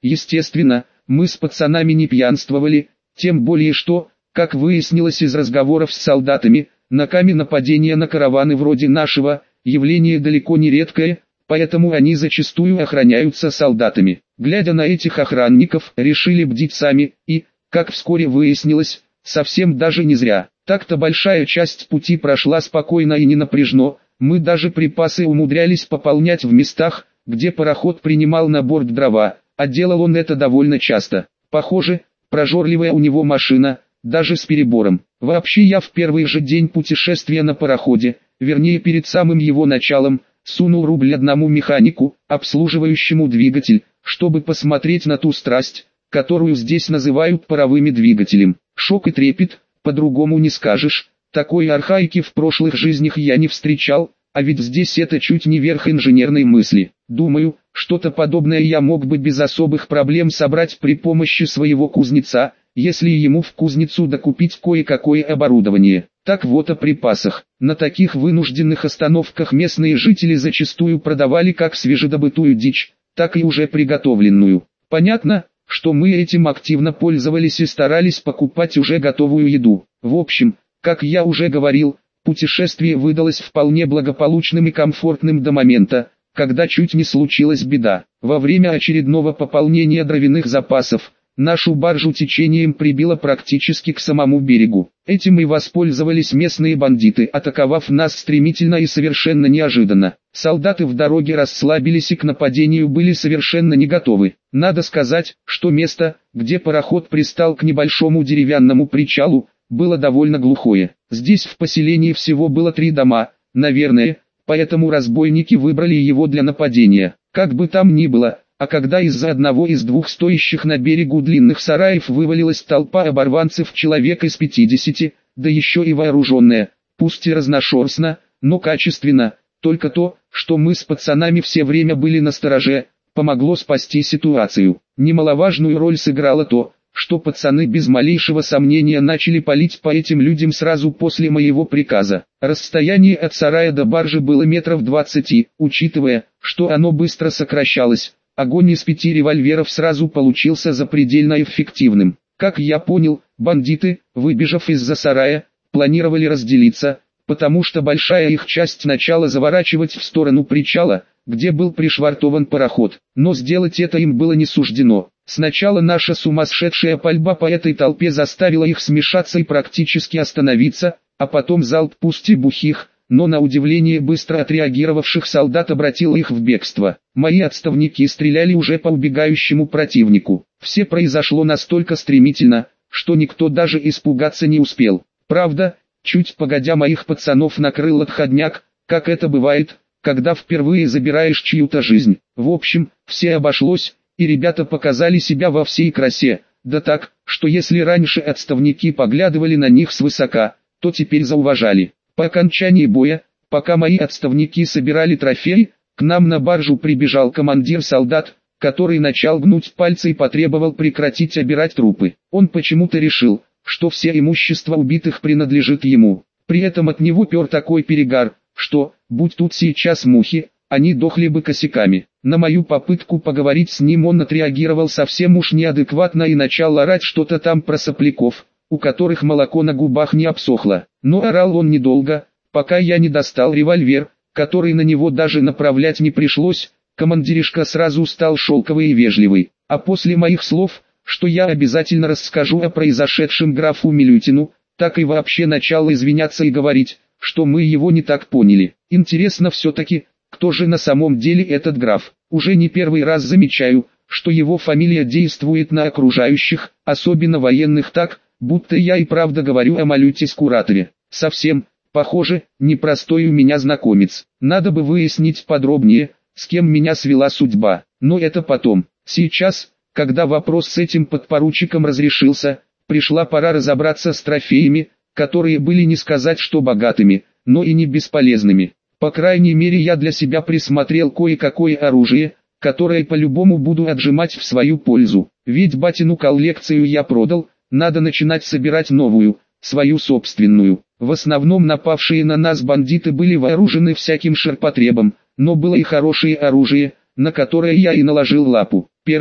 Естественно, мы с пацанами не пьянствовали, тем более что, как выяснилось из разговоров с солдатами, на Каме нападения на караваны вроде нашего, явление далеко не редкое, поэтому они зачастую охраняются солдатами. Глядя на этих охранников, решили бдить сами, и, как вскоре выяснилось, совсем даже не зря. Так-то большая часть пути прошла спокойно и не напряжно, мы даже припасы умудрялись пополнять в местах, где пароход принимал на борт дрова, а делал он это довольно часто. Похоже, прожорливая у него машина, даже с перебором. Вообще я в первый же день путешествия на пароходе, вернее перед самым его началом, сунул рубль одному механику, обслуживающему двигатель, чтобы посмотреть на ту страсть, которую здесь называют паровыми двигателем. Шок и трепет, по-другому не скажешь, такой архаики в прошлых жизнях я не встречал, а ведь здесь это чуть не верх инженерной мысли. Думаю, что-то подобное я мог бы без особых проблем собрать при помощи своего кузнеца, если ему в кузницу докупить кое-какое оборудование. Так вот о припасах. На таких вынужденных остановках местные жители зачастую продавали как свежедобытую дичь, так и уже приготовленную. Понятно, что мы этим активно пользовались и старались покупать уже готовую еду. В общем, как я уже говорил, путешествие выдалось вполне благополучным и комфортным до момента, когда чуть не случилась беда. Во время очередного пополнения дровяных запасов, нашу баржу течением прибило практически к самому берегу. Этим и воспользовались местные бандиты, атаковав нас стремительно и совершенно неожиданно. Солдаты в дороге расслабились и к нападению были совершенно не готовы. Надо сказать, что место, где пароход пристал к небольшому деревянному причалу, было довольно глухое. Здесь в поселении всего было 3 дома, наверное, поэтому разбойники выбрали его для нападения. Как бы там ни было, а когда из-за одного из 2 стоящих на берегу длинных сараев вывалилась толпа оборванцев человек из 50, да еще и вооруженная, пусть и разношерстно, но качественно, только то, что мы с пацанами все время были настороже, помогло спасти ситуацию. Немаловажную роль сыграло то, что пацаны без малейшего сомнения начали палить по этим людям сразу после моего приказа. Расстояние от сарая до баржи было метров 20, учитывая, что оно быстро сокращалось. Огонь из 5 револьверов сразу получился запредельно эффективным. Как я понял, бандиты, выбежав из-за сарая, планировали разделиться, потому что большая их часть начала заворачивать в сторону причала, где был пришвартован пароход. Но сделать это им было не суждено. Сначала наша сумасшедшая пальба по этой толпе заставила их смешаться и практически остановиться, а потом залп пусть и бухих, но на удивление быстро отреагировавших солдат обратил их в бегство. Мои отставники стреляли уже по убегающему противнику. Все произошло настолько стремительно, что никто даже испугаться не успел. Правда, чуть погодя моих пацанов накрыл отходняк, как это бывает, когда впервые забираешь чью-то жизнь. В общем, все обошлось, и ребята показали себя во всей красе, да так, что если раньше отставники поглядывали на них свысока, то теперь зауважали. По окончании боя, пока мои отставники собирали трофеи, к нам на баржу прибежал командир солдат, который начал гнуть пальцы и потребовал прекратить обирать трупы. Он почему-то решил, что все имущество убитых принадлежит ему. При этом от него пер такой перегар, что, будь тут сейчас мухи, они дохли бы косяками. На мою попытку поговорить с ним он отреагировал совсем уж неадекватно и начал орать что-то там про сопляков, у которых молоко на губах не обсохло. Но орал он недолго, пока я не достал револьвер, который на него даже направлять не пришлось. Командиришка сразу стал шелковый и вежливый. А после моих слов, что я обязательно расскажу о произошедшем графу Милютину, так и вообще начал извиняться и говорить, что мы его не так поняли. Интересно все-таки, кто же на самом деле этот граф? Уже не первый раз замечаю, что его фамилия действует на окружающих, особенно военных так, будто я и правда говорю о Малюте Скуратове. Совсем, похоже, непростой у меня знакомец. Надо бы выяснить подробнее, с кем меня свела судьба. Но это потом. Сейчас, когда вопрос с этим подпоручиком разрешился, пришла пора разобраться с трофеями, которые были не сказать что богатыми, но и не бесполезными. По крайней мере я для себя присмотрел кое-какое оружие, которое по-любому буду отжимать в свою пользу. Ведь батину коллекцию я продал, надо начинать собирать новую, свою собственную. В основном напавшие на нас бандиты были вооружены всяким ширпотребом, но было и хорошее оружие, на которое я и наложил лапу. Первое,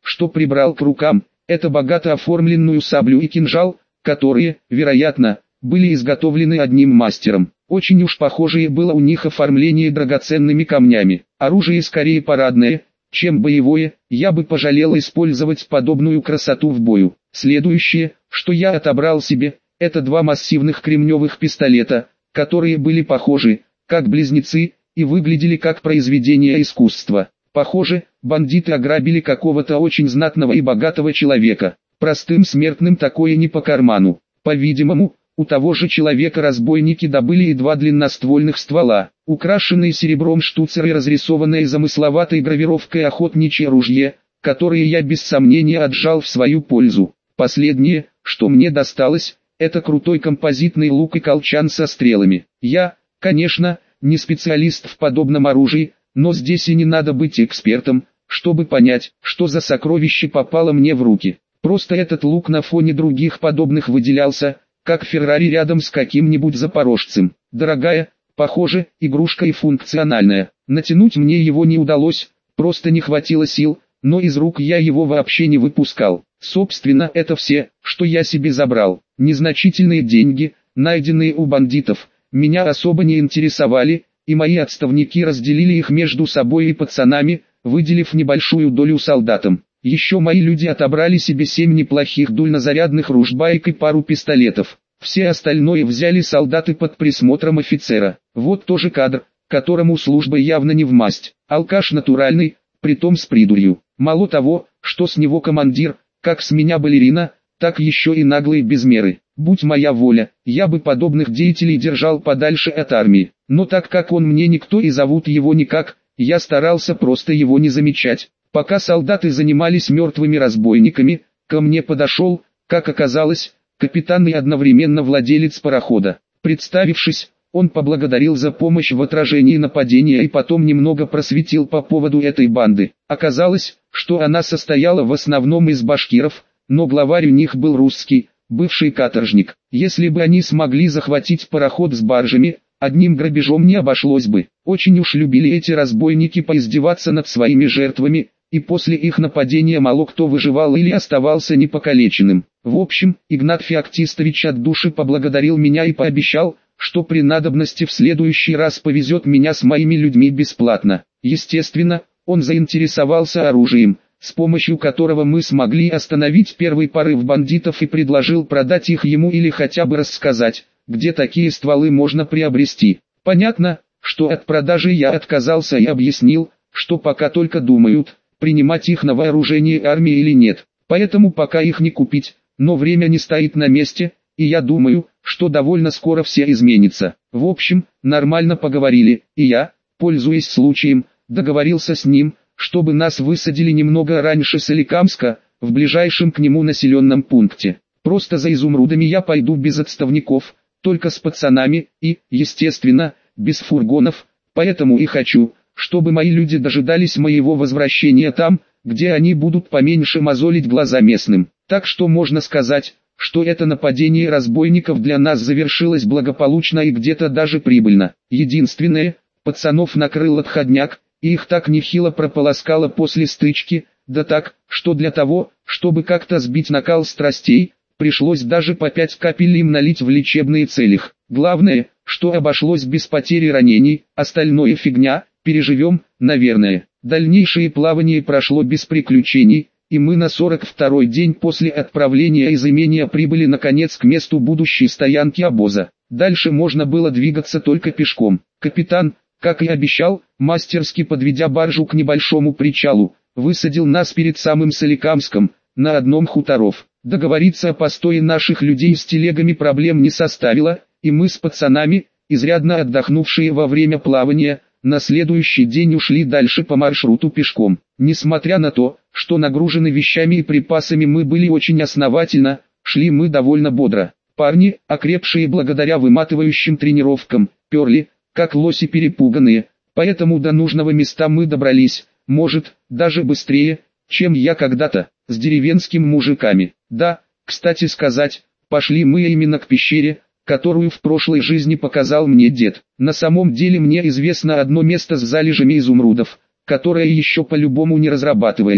что прибрал к рукам, это богато оформленную саблю и кинжал, которые, вероятно, были изготовлены одним мастером. Очень уж похожее было у них оформление драгоценными камнями. Оружие скорее парадное, чем боевое, я бы пожалел использовать подобную красоту в бою. Следующее, что я отобрал себе, это два массивных кремневых пистолета, которые были похожи, как близнецы, и выглядели как произведение искусства. Похоже, бандиты ограбили какого-то очень знатного и богатого человека. Простым смертным такое не по карману. По-видимому, у того же человека разбойники добыли и два длинноствольных ствола, украшенные серебром штуцер и разрисованное замысловатой гравировкой охотничье ружье, которые я без сомнения отжал в свою пользу. Последнее, что мне досталось, это крутой композитный лук и колчан со стрелами. Я, конечно, не специалист в подобном оружии, но здесь и не надо быть экспертом, чтобы понять, что за сокровище попало мне в руки. Просто этот лук на фоне других подобных выделялся, как Феррари рядом с каким-нибудь запорожцем. Дорогая, похоже, игрушка и функциональная. Натянуть мне его не удалось, просто не хватило сил, но из рук я его вообще не выпускал. Собственно, это все, что я себе забрал. Незначительные деньги, найденные у бандитов, меня особо не интересовали, и мои отставники разделили их между собой и пацанами, выделив небольшую долю солдатам. Еще мои люди отобрали себе 7 неплохих дульнозарядных ружбаек и пару пистолетов. Все остальное взяли солдаты под присмотром офицера. Вот тоже кадр, которому служба явно не вмасть. Алкаш натуральный, притом с придурью. Мало того, что с него командир, как с меня балерина, так еще и наглый без меры. Будь моя воля, я бы подобных деятелей держал подальше от армии. Но так как он мне никто и зовут его никак, я старался просто его не замечать. Пока солдаты занимались мертвыми разбойниками, ко мне подошел, как оказалось, капитан и одновременно владелец парохода. Представившись, он поблагодарил за помощь в отражении нападения и потом немного просветил по поводу этой банды. Оказалось, что она состояла в основном из башкиров, но главарь у них был русский, бывший каторжник. Если бы они смогли захватить пароход с баржами, одним грабежом не обошлось бы. Очень уж любили эти разбойники поиздеваться над своими жертвами, и после их нападения мало кто выживал или оставался непокалеченным. В общем, Игнат Феоктистович от души поблагодарил меня и пообещал, что при надобности в следующий раз повезет меня с моими людьми бесплатно. Естественно, он заинтересовался оружием, с помощью которого мы смогли остановить первый порыв бандитов, и предложил продать их ему или хотя бы рассказать, где такие стволы можно приобрести. Понятно, что от продажи я отказался и объяснил, что пока только думают, принимать их на вооружение армии или нет. Поэтому пока их не купить, но время не стоит на месте, и я думаю, что довольно скоро все изменится. В общем, нормально поговорили, и я, пользуясь случаем, договорился с ним, чтобы нас высадили немного раньше Соликамска, в ближайшем к нему населенном пункте. Просто за изумрудами я пойду без отставников, только с пацанами и, естественно, без фургонов, поэтому и хочу, чтобы мои люди дожидались моего возвращения там, где они будут поменьше мозолить глаза местным. Так что можно сказать, что это нападение разбойников для нас завершилось благополучно и где-то даже прибыльно. Единственное, пацанов накрыл отходняк, и их так нехило прополоскало после стычки, да так, что для того, чтобы как-то сбить накал страстей, пришлось даже по 5 капель им налить в лечебные целях. Главное, что обошлось без потери ранений, остальное фигня, переживем, наверное. Дальнейшее плавание прошло без приключений, и мы на 42-й день после отправления из имения прибыли наконец к месту будущей стоянки обоза. Дальше можно было двигаться только пешком. Капитан, как и обещал, мастерски подведя баржу к небольшому причалу, высадил нас перед самым Соликамском, на одном хуторов. Договориться о постое наших людей с телегами проблем не составило, и мы с пацанами, изрядно отдохнувшие во время плавания, на следующий день ушли дальше по маршруту пешком. Несмотря на то, что нагружены вещами и припасами мы были очень основательно, шли мы довольно бодро. Парни, окрепшие благодаря выматывающим тренировкам, перли, как лоси перепуганные, поэтому до нужного места мы добрались, может, даже быстрее, чем я когда-то, с деревенскими мужиками. Да, кстати сказать, пошли мы именно к пещере, которую в прошлой жизни показал мне дед. На самом деле мне известно одно место с залежами изумрудов, которое еще по-любому не разрабатывается.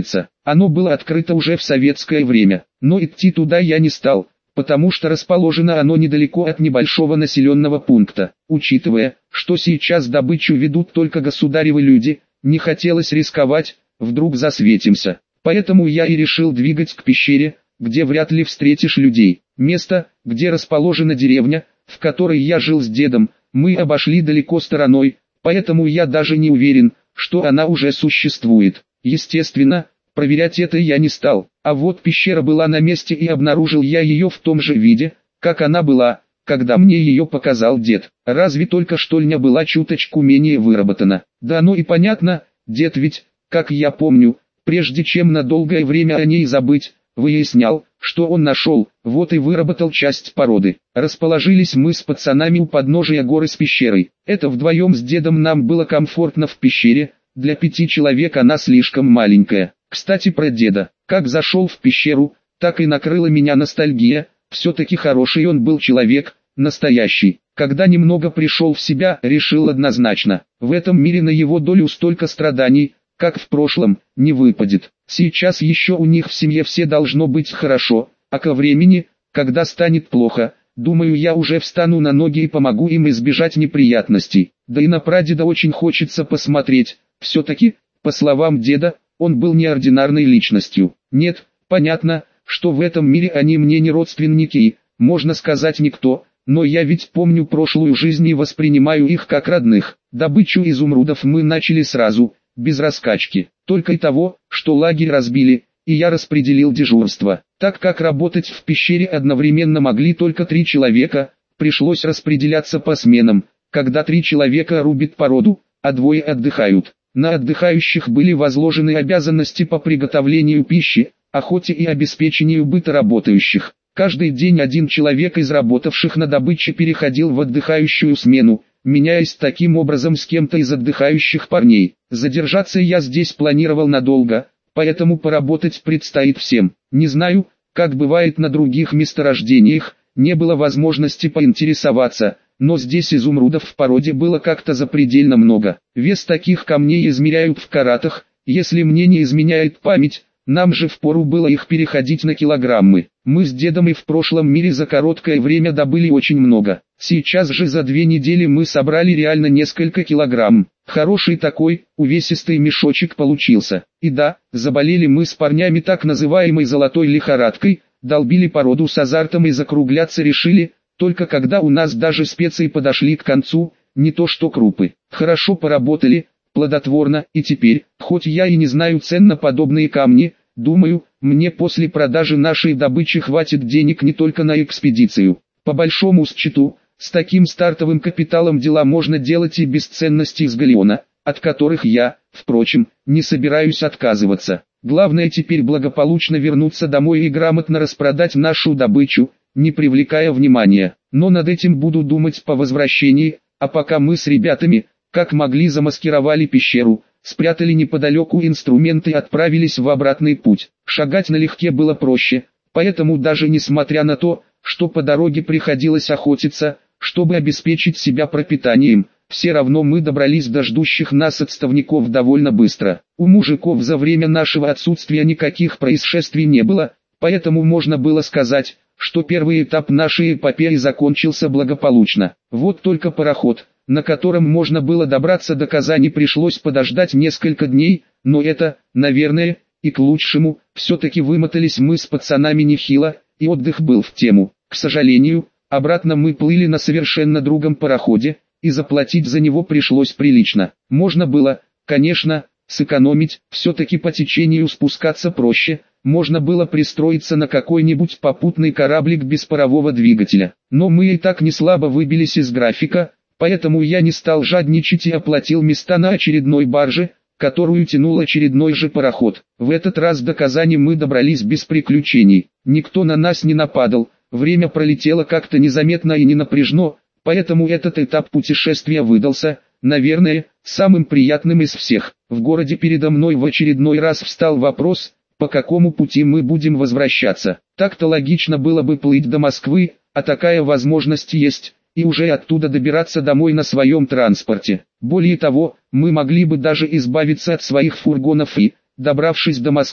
Оно было открыто уже в советское время, но идти туда я не стал, потому что расположено оно недалеко от небольшого населенного пункта. Учитывая, что сейчас добычу ведут только государевы люди, не хотелось рисковать, вдруг засветимся. Поэтому я и решил двигать к пещере, где вряд ли встретишь людей. Место, где расположена деревня, в которой я жил с дедом, мы обошли далеко стороной, поэтому я даже не уверен, что она уже существует. Естественно, проверять это я не стал, а вот пещера была на месте и обнаружил я ее в том же виде, как она была, когда мне ее показал дед. Разве только штольня была чуточку менее выработана. Да оно и понятно, дед ведь, как я помню, прежде чем на долгое время о ней забыть, выяснял, что он нашел, вот и выработал часть породы. Расположились мы с пацанами у подножия горы с пещерой. Это вдвоем с дедом нам было комфортно в пещере, для 5 человек она слишком маленькая. Кстати про деда, как зашел в пещеру, так и накрыла меня ностальгия, все-таки хороший он был человек, настоящий. Когда немного пришел в себя, решил однозначно, в этом мире на его долю столько страданий, как в прошлом, не выпадет. Сейчас еще у них в семье все должно быть хорошо, а ко времени, когда станет плохо, думаю, я уже встану на ноги и помогу им избежать неприятностей. Да и на прадеда очень хочется посмотреть, все-таки, по словам деда, он был неординарной личностью. Нет, понятно, что в этом мире они мне не родственники, можно сказать никто, но я ведь помню прошлую жизнь и воспринимаю их как родных. Добычу изумрудов мы начали сразу, без раскачки, только и того, что лагерь разбили, и я распределил дежурство. Так как работать в пещере одновременно могли только 3 человека, пришлось распределяться по сменам, когда 3 человека рубят породу, а 2 отдыхают. На отдыхающих были возложены обязанности по приготовлению пищи, охоте и обеспечению быта работающих. Каждый день один человек из работавших на добыче переходил в отдыхающую смену, меняясь таким образом с кем-то из отдыхающих парней. Задержаться я здесь планировал надолго, поэтому поработать предстоит всем. Не знаю, как бывает на других месторождениях, не было возможности поинтересоваться, но здесь изумрудов в породе было как-то запредельно много. Вес таких камней измеряют в каратах, если мне не изменяет память, нам же впору было их переходить на килограммы. Мы с дедом и в прошлом мире за короткое время добыли очень много. Сейчас же за 2 недели мы собрали реально несколько килограмм. Хороший такой, увесистый мешочек получился. И да, заболели мы с парнями так называемой золотой лихорадкой, долбили породу с азартом и закругляться решили, только когда у нас даже специи подошли к концу, не то что крупы. Хорошо поработали, плодотворно, и теперь, хоть я и не знаю цен на подобные камни, думаю, мне после продажи нашей добычи хватит денег не только на экспедицию. По большому счету, с таким стартовым капиталом дела можно делать и без ценностей с галеона, от которых я, впрочем, не собираюсь отказываться. Главное теперь благополучно вернуться домой и грамотно распродать нашу добычу, не привлекая внимания. Но над этим буду думать по возвращении, а пока мы с ребятами, как могли, замаскировали пещеру, спрятали неподалеку инструменты и отправились в обратный путь. Шагать налегке было проще, поэтому даже несмотря на то, что по дороге приходилось охотиться, чтобы обеспечить себя пропитанием, все равно мы добрались до ждущих нас отставников довольно быстро. У мужиков за время нашего отсутствия никаких происшествий не было, поэтому можно было сказать, что первый этап нашей эпопеи закончился благополучно. Вот только пароход, на котором можно было добраться до Казани, пришлось подождать несколько дней, но это, наверное, и к лучшему. Все-таки вымотались мы с пацанами нехило, и отдых был в тему. К сожалению, обратно мы плыли на совершенно другом пароходе, и заплатить за него пришлось прилично. Можно было, конечно, сэкономить, все-таки по течению спускаться проще, можно было пристроиться на какой-нибудь попутный кораблик без парового двигателя. Но мы и так не слабо выбились из графика, поэтому я не стал жадничать и оплатил места на очередной барже, которую тянул очередной же пароход. В этот раз до Казани мы добрались без приключений. Никто на нас не нападал, время пролетело как-то незаметно и не напряжно, поэтому этот этап путешествия выдался, наверное, самым приятным из всех. В городе передо мной в очередной раз встал вопрос, по какому пути мы будем возвращаться. Так-то логично было бы плыть до Москвы, а такая возможность есть, и уже оттуда добираться домой на своем транспорте. Более того, мы могли бы даже избавиться от своих фургонов и, добравшись до Москвы,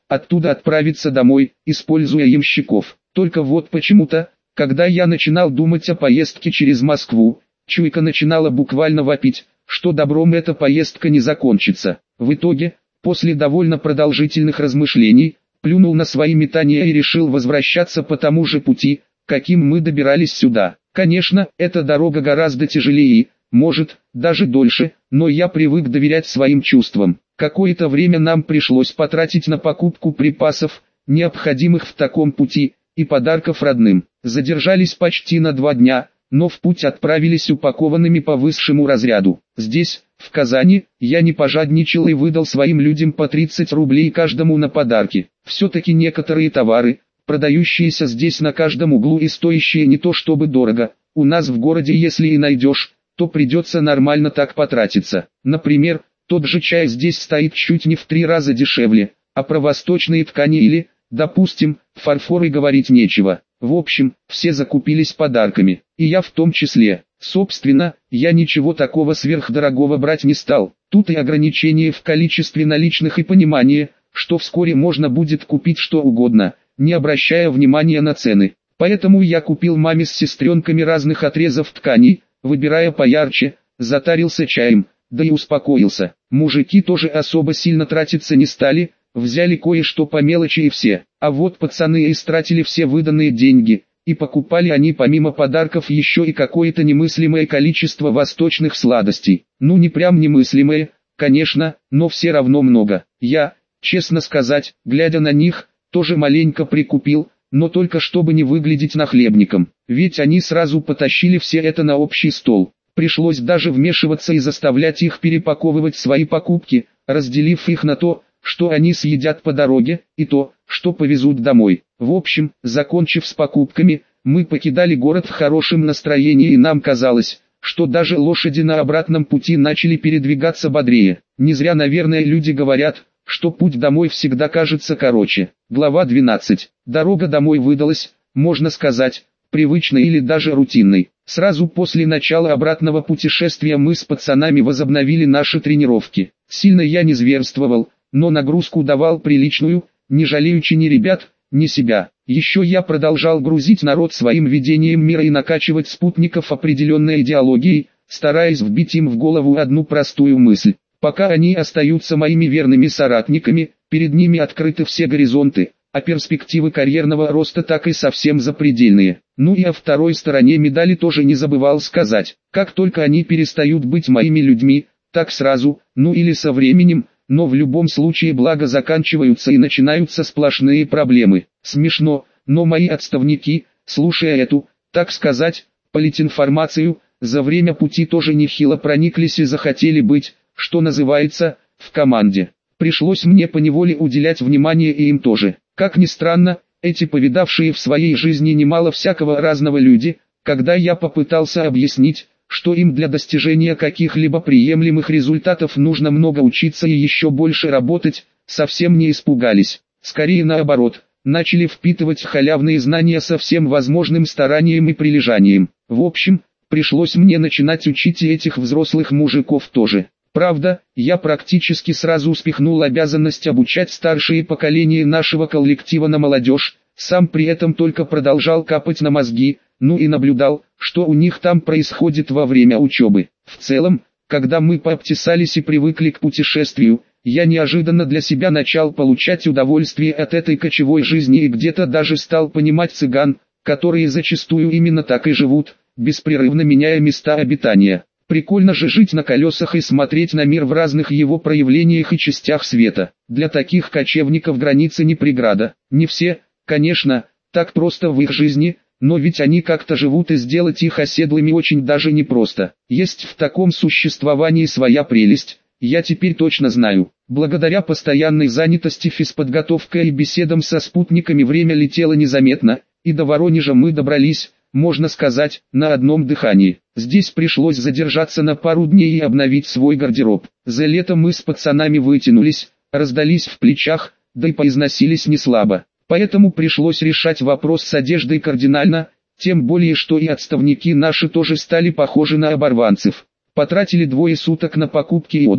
оттуда отправиться домой, используя ямщиков. Только вот почему-то, когда я начинал думать о поездке через Москву, чуйка начинала буквально вопить, что добром эта поездка не закончится. В итоге, после довольно продолжительных размышлений, плюнул на свои метания и решил возвращаться по тому же пути, каким мы добирались сюда. Конечно, эта дорога гораздо тяжелее и, может, даже дольше, но я привык доверять своим чувствам. Какое-то время нам пришлось потратить на покупку припасов, необходимых в таком пути, и подарков родным. Задержались почти на 2 дня, но в путь отправились упакованными по высшему разряду. Здесь, в Казани, я не пожадничал и выдал своим людям по 30 рублей каждому на подарки. Все-таки некоторые товары, продающиеся здесь на каждом углу и стоящие не то чтобы дорого, у нас в городе если и найдешь, то придется нормально так потратиться. Например, тот же чай здесь стоит чуть не в 3 раза дешевле, а про восточные ткани или, допустим, фарфор и говорить нечего. В общем, все закупились подарками, и я в том числе. Собственно, я ничего такого сверхдорогого брать не стал. Тут и ограничение в количестве наличных и понимание, что вскоре можно будет купить что угодно, не обращая внимания на цены. Поэтому я купил маме с сестренками разных отрезов тканей, выбирая поярче, затарился чаем, да и успокоился. Мужики тоже особо сильно тратиться не стали, взяли кое-что по мелочи и все. А вот пацаны истратили все выданные деньги, и покупали они помимо подарков еще и какое-то немыслимое количество восточных сладостей. Ну не прям немыслимое, конечно, но все равно много. Я, честно сказать, глядя на них, тоже маленько прикупил, но только чтобы не выглядеть нахлебником. Ведь они сразу потащили все это на общий стол. Пришлось даже вмешиваться и заставлять их перепаковывать свои покупки, разделив их на то, что они съедят по дороге, и то, что повезут домой. В общем, закончив с покупками, мы покидали город в хорошем настроении и нам казалось, что даже лошади на обратном пути начали передвигаться бодрее. Не зря, наверное, люди говорят, что путь домой всегда кажется короче. Глава 12. Дорога домой выдалась, можно сказать, привычной или даже рутинной. Сразу после начала обратного путешествия мы с пацанами возобновили наши тренировки. Сильно я не зверствовал, но нагрузку давал приличную, не жалеючи ни ребят, ни себя. Еще я продолжал грузить народ своим видением мира и накачивать спутников определенной идеологией, стараясь вбить им в голову одну простую мысль. Пока они остаются моими верными соратниками, перед ними открыты все горизонты, а перспективы карьерного роста так и совсем запредельные. Ну и о второй стороне медали тоже не забывал сказать. Как только они перестают быть моими людьми, так сразу, ну или со временем, но в любом случае благо заканчиваются и начинаются сплошные проблемы. Смешно, но мои отставники, слушая эту, так сказать, политинформацию, за время пути тоже нехило прониклись и захотели быть, что называется, в команде. Пришлось мне поневоле уделять внимание и им тоже. Как ни странно, эти повидавшие в своей жизни немало всякого разного люди, когда я попытался объяснить, что им для достижения каких-либо приемлемых результатов нужно много учиться и еще больше работать, совсем не испугались. Скорее наоборот, начали впитывать халявные знания со всем возможным старанием и прилежанием. В общем, пришлось мне начинать учить и этих взрослых мужиков тоже. Правда, я практически сразу спихнул обязанность обучать старшие поколения нашего коллектива на молодежь, сам при этом только продолжал капать на мозги, ну и наблюдал, что у них там происходит во время учебы. В целом, когда мы пообтесались и привыкли к путешествию, я неожиданно для себя начал получать удовольствие от этой кочевой жизни и где-то даже стал понимать цыган, которые зачастую именно так и живут, беспрерывно меняя места обитания. Прикольно же жить на колесах и смотреть на мир в разных его проявлениях и частях света. Для таких кочевников границы не преграда. Не все, конечно, так просто в их жизни, но ведь они как-то живут и сделать их оседлыми очень даже непросто. Есть в таком существовании своя прелесть, я теперь точно знаю. Благодаря постоянной занятости физподготовкой и беседам со спутниками время летело незаметно, и до Воронежа мы добрались, можно сказать, на одном дыхании. Здесь пришлось задержаться на пару дней и обновить свой гардероб. За лето мы с пацанами вытянулись, раздались в плечах, да и поизносились не слабо. Поэтому пришлось решать вопрос с одеждой кардинально, тем более что и отставники наши тоже стали похожи на оборванцев. Потратили 2 суток на покупки и отдых,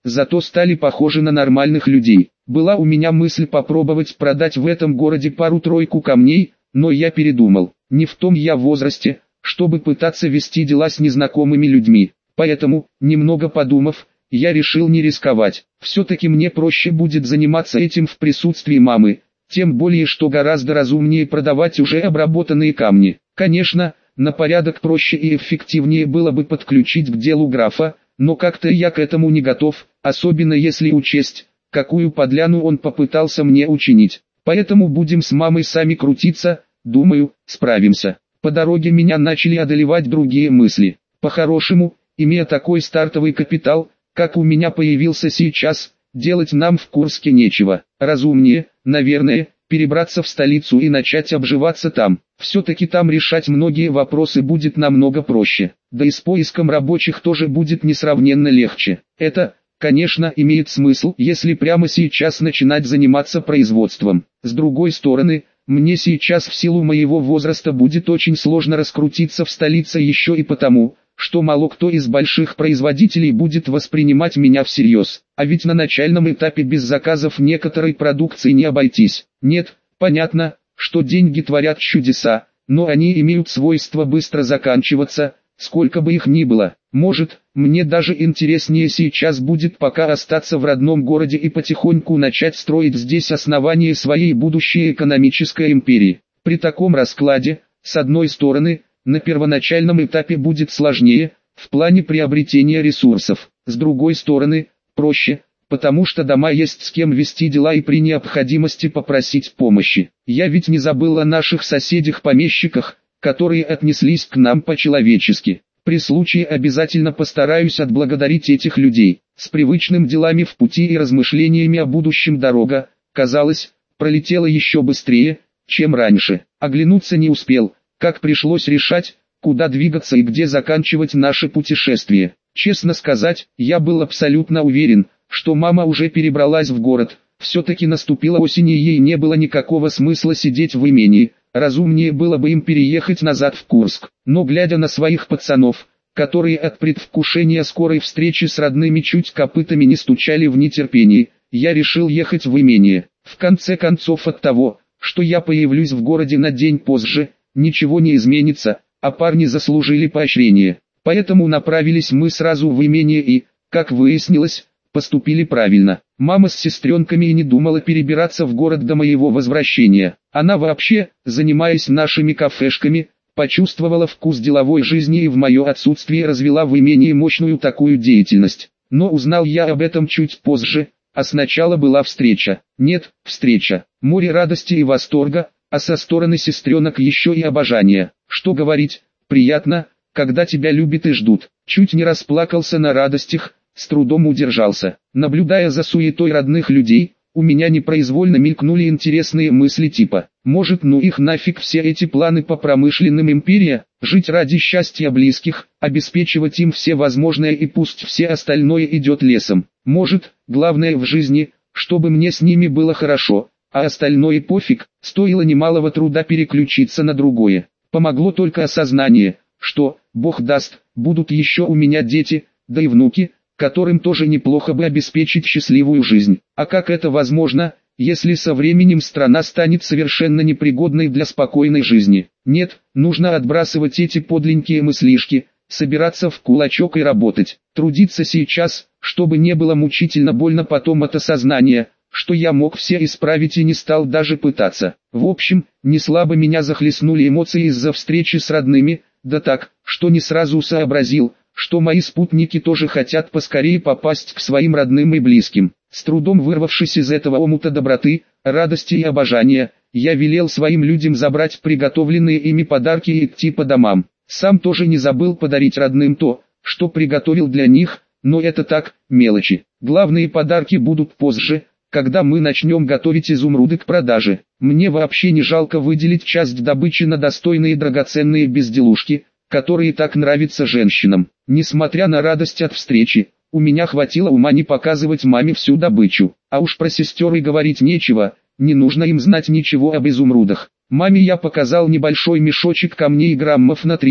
зато стали похожи на нормальных людей. Была у меня мысль попробовать продать в этом городе пару-тройку камней, но я передумал. Не в том я возрасте, чтобы пытаться вести дела с незнакомыми людьми. Поэтому, немного подумав, я решил не рисковать. Все-таки мне проще будет заниматься этим в присутствии мамы, тем более что гораздо разумнее продавать уже обработанные камни. Конечно, на порядок проще и эффективнее было бы подключить к делу графа, но как-то я к этому не готов, особенно если учесть, какую подляну он попытался мне учинить. Поэтому будем с мамой сами крутиться, думаю, справимся. По дороге меня начали одолевать другие мысли. По-хорошему, имея такой стартовый капитал, как у меня появился сейчас, делать нам в Курске нечего. Разумнее, наверное, перебраться в столицу и начать обживаться там. Все-таки там решать многие вопросы будет намного проще. Да и с поиском рабочих тоже будет несравненно легче. Это, конечно, имеет смысл, если прямо сейчас начинать заниматься производством. С другой стороны, мне сейчас в силу моего возраста будет очень сложно раскрутиться в столице еще и потому, что мало кто из больших производителей будет воспринимать меня всерьез. А ведь на начальном этапе без заказов некоторой продукции не обойтись. Нет, понятно, что деньги творят чудеса, но они имеют свойство быстро заканчиваться, сколько бы их ни было. Может, мне даже интереснее сейчас будет пока остаться в родном городе и потихоньку начать строить здесь основание своей будущей экономической империи. При таком раскладе, с одной стороны, на первоначальном этапе будет сложнее, в плане приобретения ресурсов. С другой стороны, проще, потому что дома есть с кем вести дела и при необходимости попросить помощи. Я ведь не забыл о наших соседях-помещиках, которые отнеслись к нам по-человечески. При случае обязательно постараюсь отблагодарить этих людей. С привычным делами в пути и размышлениями о будущем дорога, казалось, пролетела еще быстрее, чем раньше. Оглянуться не успел, как пришлось решать, куда двигаться и где заканчивать наше путешествие. Честно сказать, я был абсолютно уверен, что мама уже перебралась в город. Все-таки наступила осень и ей не было никакого смысла сидеть в имении. Разумнее было бы им переехать назад в Курск. Но глядя на своих пацанов, которые от предвкушения скорой встречи с родными чуть копытами не стучали в нетерпении, я решил ехать в имение. В конце концов от того, что я появлюсь в городе на день позже, ничего не изменится, а парни заслужили поощрение. Поэтому направились мы сразу в имение и, как выяснилось, поступили правильно. Мама с сестренками и не думала перебираться в город до моего возвращения. Она вообще, занимаясь нашими кафешками, почувствовала вкус деловой жизни и в мое отсутствие развела в имении мощную такую деятельность. Но узнал я об этом чуть позже, а сначала была встреча. Нет, встреча. Море радости и восторга, а со стороны сестренок еще и обожание. Что говорить, приятно, когда тебя любят и ждут. Чуть не расплакался на радостях, с трудом удержался. Наблюдая за суетой родных людей, у меня непроизвольно мелькнули интересные мысли типа: может, ну их нафиг все эти планы по промышленным империя, жить ради счастья близких, обеспечивать им все возможное и пусть все остальное идет лесом. Может, главное в жизни, чтобы мне с ними было хорошо, а остальное пофиг. Стоило немалого труда переключиться на другое. Помогло только осознание, что, Бог даст, будут еще у меня дети, да и внуки, которым тоже неплохо бы обеспечить счастливую жизнь. А как это возможно, если со временем страна станет совершенно непригодной для спокойной жизни? Нет, нужно отбрасывать эти подленькие мыслишки, собираться в кулачок и работать. Трудиться сейчас, чтобы не было мучительно больно потом от осознания, что я мог все исправить и не стал даже пытаться. В общем, не слабо меня захлестнули эмоции из-за встречи с родными, да так, что не сразу сообразил, что мои спутники тоже хотят поскорее попасть к своим родным и близким. С трудом вырвавшись из этого омута доброты, радости и обожания, я велел своим людям забрать приготовленные ими подарки и идти по домам. Сам тоже не забыл подарить родным то, что приготовил для них, но это так, мелочи. Главные подарки будут позже, когда мы начнем готовить изумруды к продаже. Мне вообще не жалко выделить часть добычи на достойные драгоценные безделушки, которые так нравятся женщинам. Несмотря на радость от встречи, у меня хватило ума не показывать маме всю добычу. А уж про сестер и говорить нечего, не нужно им знать ничего об изумрудах. Маме я показал небольшой мешочек камней граммов на 300,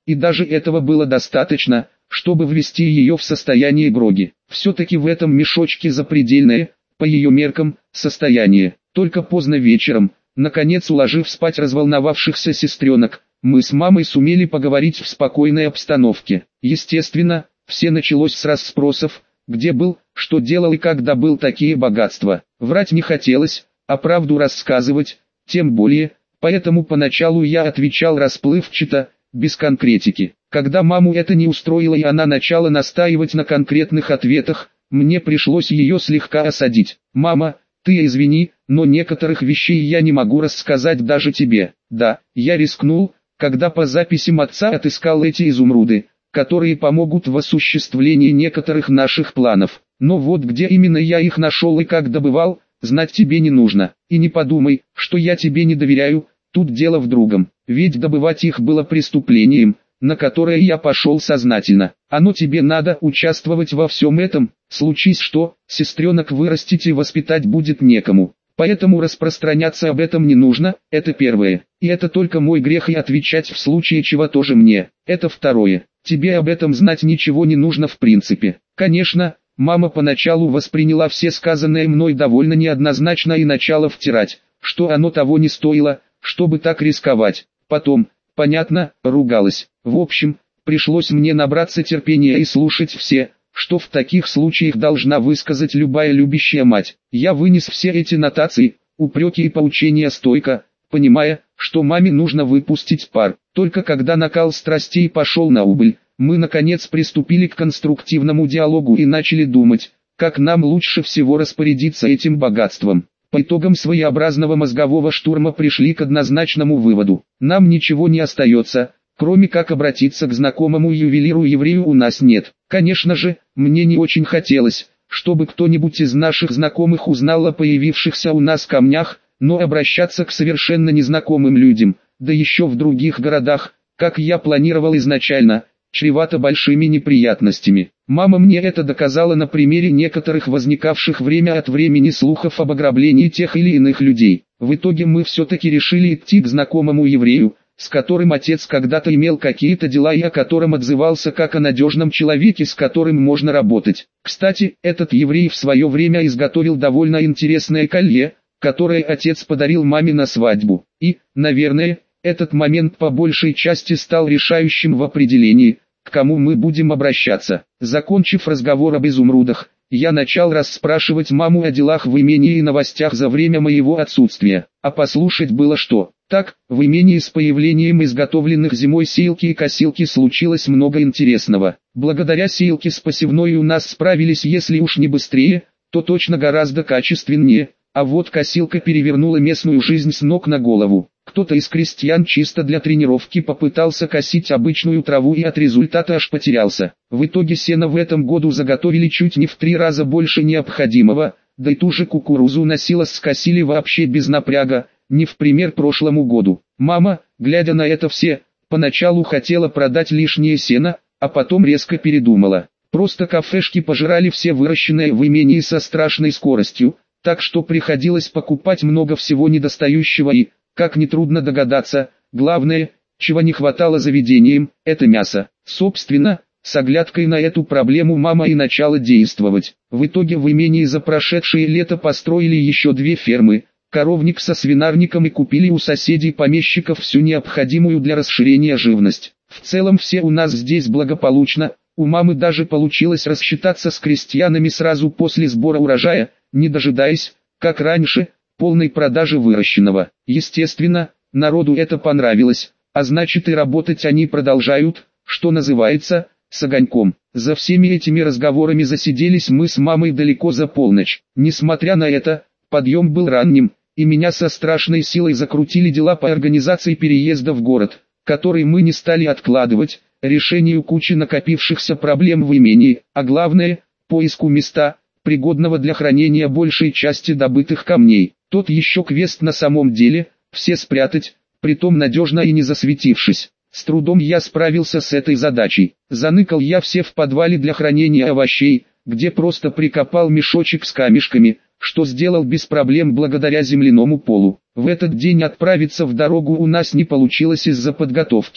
и даже этого было достаточно, чтобы ввести ее в состояние гроги. Все-таки в этом мешочке запредельное, по ее меркам, состояние. Только поздно вечером, наконец уложив спать разволновавшихся сестренок, мы с мамой сумели поговорить в спокойной обстановке. Естественно, все началось с расспросов, где был, что делал и как добыл такие богатства. Врать не хотелось, а правду рассказывать, тем более, поэтому поначалу я отвечал расплывчато, без конкретики. Когда маму это не устроило и она начала настаивать на конкретных ответах, мне пришлось ее слегка осадить. «Мама, ты извини, но некоторых вещей я не могу рассказать даже тебе». Да, я рискнул, когда по записям отца отыскал эти изумруды, которые помогут в осуществлении некоторых наших планов. Но вот где именно я их нашел и как добывал, знать тебе не нужно. И не подумай, что я тебе не доверяю, тут дело в другом. Ведь добывать их было преступлением, на которое я пошел сознательно. Оно тебе надо участвовать во всем этом, случись что, сестренок вырастить и воспитать будет некому. Поэтому распространяться об этом не нужно, это первое. И это только мой грех, и отвечать в случае чего тоже мне. Это второе. Тебе об этом знать ничего не нужно в принципе. Конечно, мама поначалу восприняла все сказанное мной довольно неоднозначно и начала втирать, что оно того не стоило, чтобы так рисковать. Потом, понятно, ругалась. В общем, пришлось мне набраться терпения и слушать все, что в таких случаях должна высказать любая любящая мать. Я вынес все эти нотации, упреки и поучения стойко, понимая, что маме нужно выпустить пар. Только когда накал страстей пошел на убыль, мы наконец приступили к конструктивному диалогу и начали думать, как нам лучше всего распорядиться этим богатством. По итогам своеобразного мозгового штурма пришли к однозначному выводу. Нам ничего не остается, кроме как обратиться к знакомому ювелиру-еврею. У нас нет. Конечно же, мне не очень хотелось, чтобы кто-нибудь из наших знакомых узнал о появившихся у нас камнях, но обращаться к совершенно незнакомым людям, да еще в других городах, как я планировал изначально, чревато большими неприятностями. Мама мне это доказала на примере некоторых возникавших время от времени слухов об ограблении тех или иных людей. В итоге мы все-таки решили идти к знакомому еврею, с которым отец когда-то имел какие-то дела и о котором отзывался как о надежном человеке, с которым можно работать. Кстати, этот еврей в свое время изготовил довольно интересное колье, которое отец подарил маме на свадьбу. И, наверное, этот момент по большей части стал решающим в определении, к кому мы будем обращаться. Закончив разговор об изумрудах, я начал расспрашивать маму о делах в имении и новостях за время моего отсутствия. А послушать было что. Так, в имении с появлением изготовленных зимой сеялки и косилки случилось много интересного. Благодаря сеялке с посевной у нас справились, если уж не быстрее, то точно гораздо качественнее. А вот косилка перевернула местную жизнь с ног на голову. Кто-то из крестьян чисто для тренировки попытался косить обычную траву и от результата аж потерялся. В итоге сена в этом году заготовили чуть не в 3 раза больше необходимого, да и ту же кукурузу на силос скосили вообще без напряга, не в пример прошлому году. Мама, глядя на это все, поначалу хотела продать лишнее сено, а потом резко передумала. Просто кафешки пожирали все выращенное в имении со страшной скоростью, так что приходилось покупать много всего недостающего и, как нетрудно догадаться, главное, чего не хватало заведениям, это мясо. Собственно, с оглядкой на эту проблему мама и начала действовать. В итоге в имении за прошедшее лето построили еще 2 фермы, коровник со свинарником и купили у соседей-помещиков всю необходимую для расширения живность. В целом все у нас здесь благополучно, у мамы даже получилось рассчитаться с крестьянами сразу после сбора урожая, не дожидаясь, как раньше, полной продажи выращенного. Естественно, народу это понравилось, а значит и работать они продолжают, что называется, с огоньком. За всеми этими разговорами засиделись мы с мамой далеко за полночь. Несмотря на это, подъем был ранним, и меня со страшной силой закрутили дела по организации переезда в город, который мы не стали откладывать, решению кучи накопившихся проблем в имении, а главное, поиску места, пригодного для хранения большей части добытых камней. Тот еще квест на самом деле, все спрятать, притом надежно и не засветившись. С трудом я справился с этой задачей. Заныкал я все в подвале для хранения овощей, где просто прикопал мешочек с камешками, что сделал без проблем благодаря земляному полу. В этот день отправиться в дорогу у нас не получилось из-за подготовки,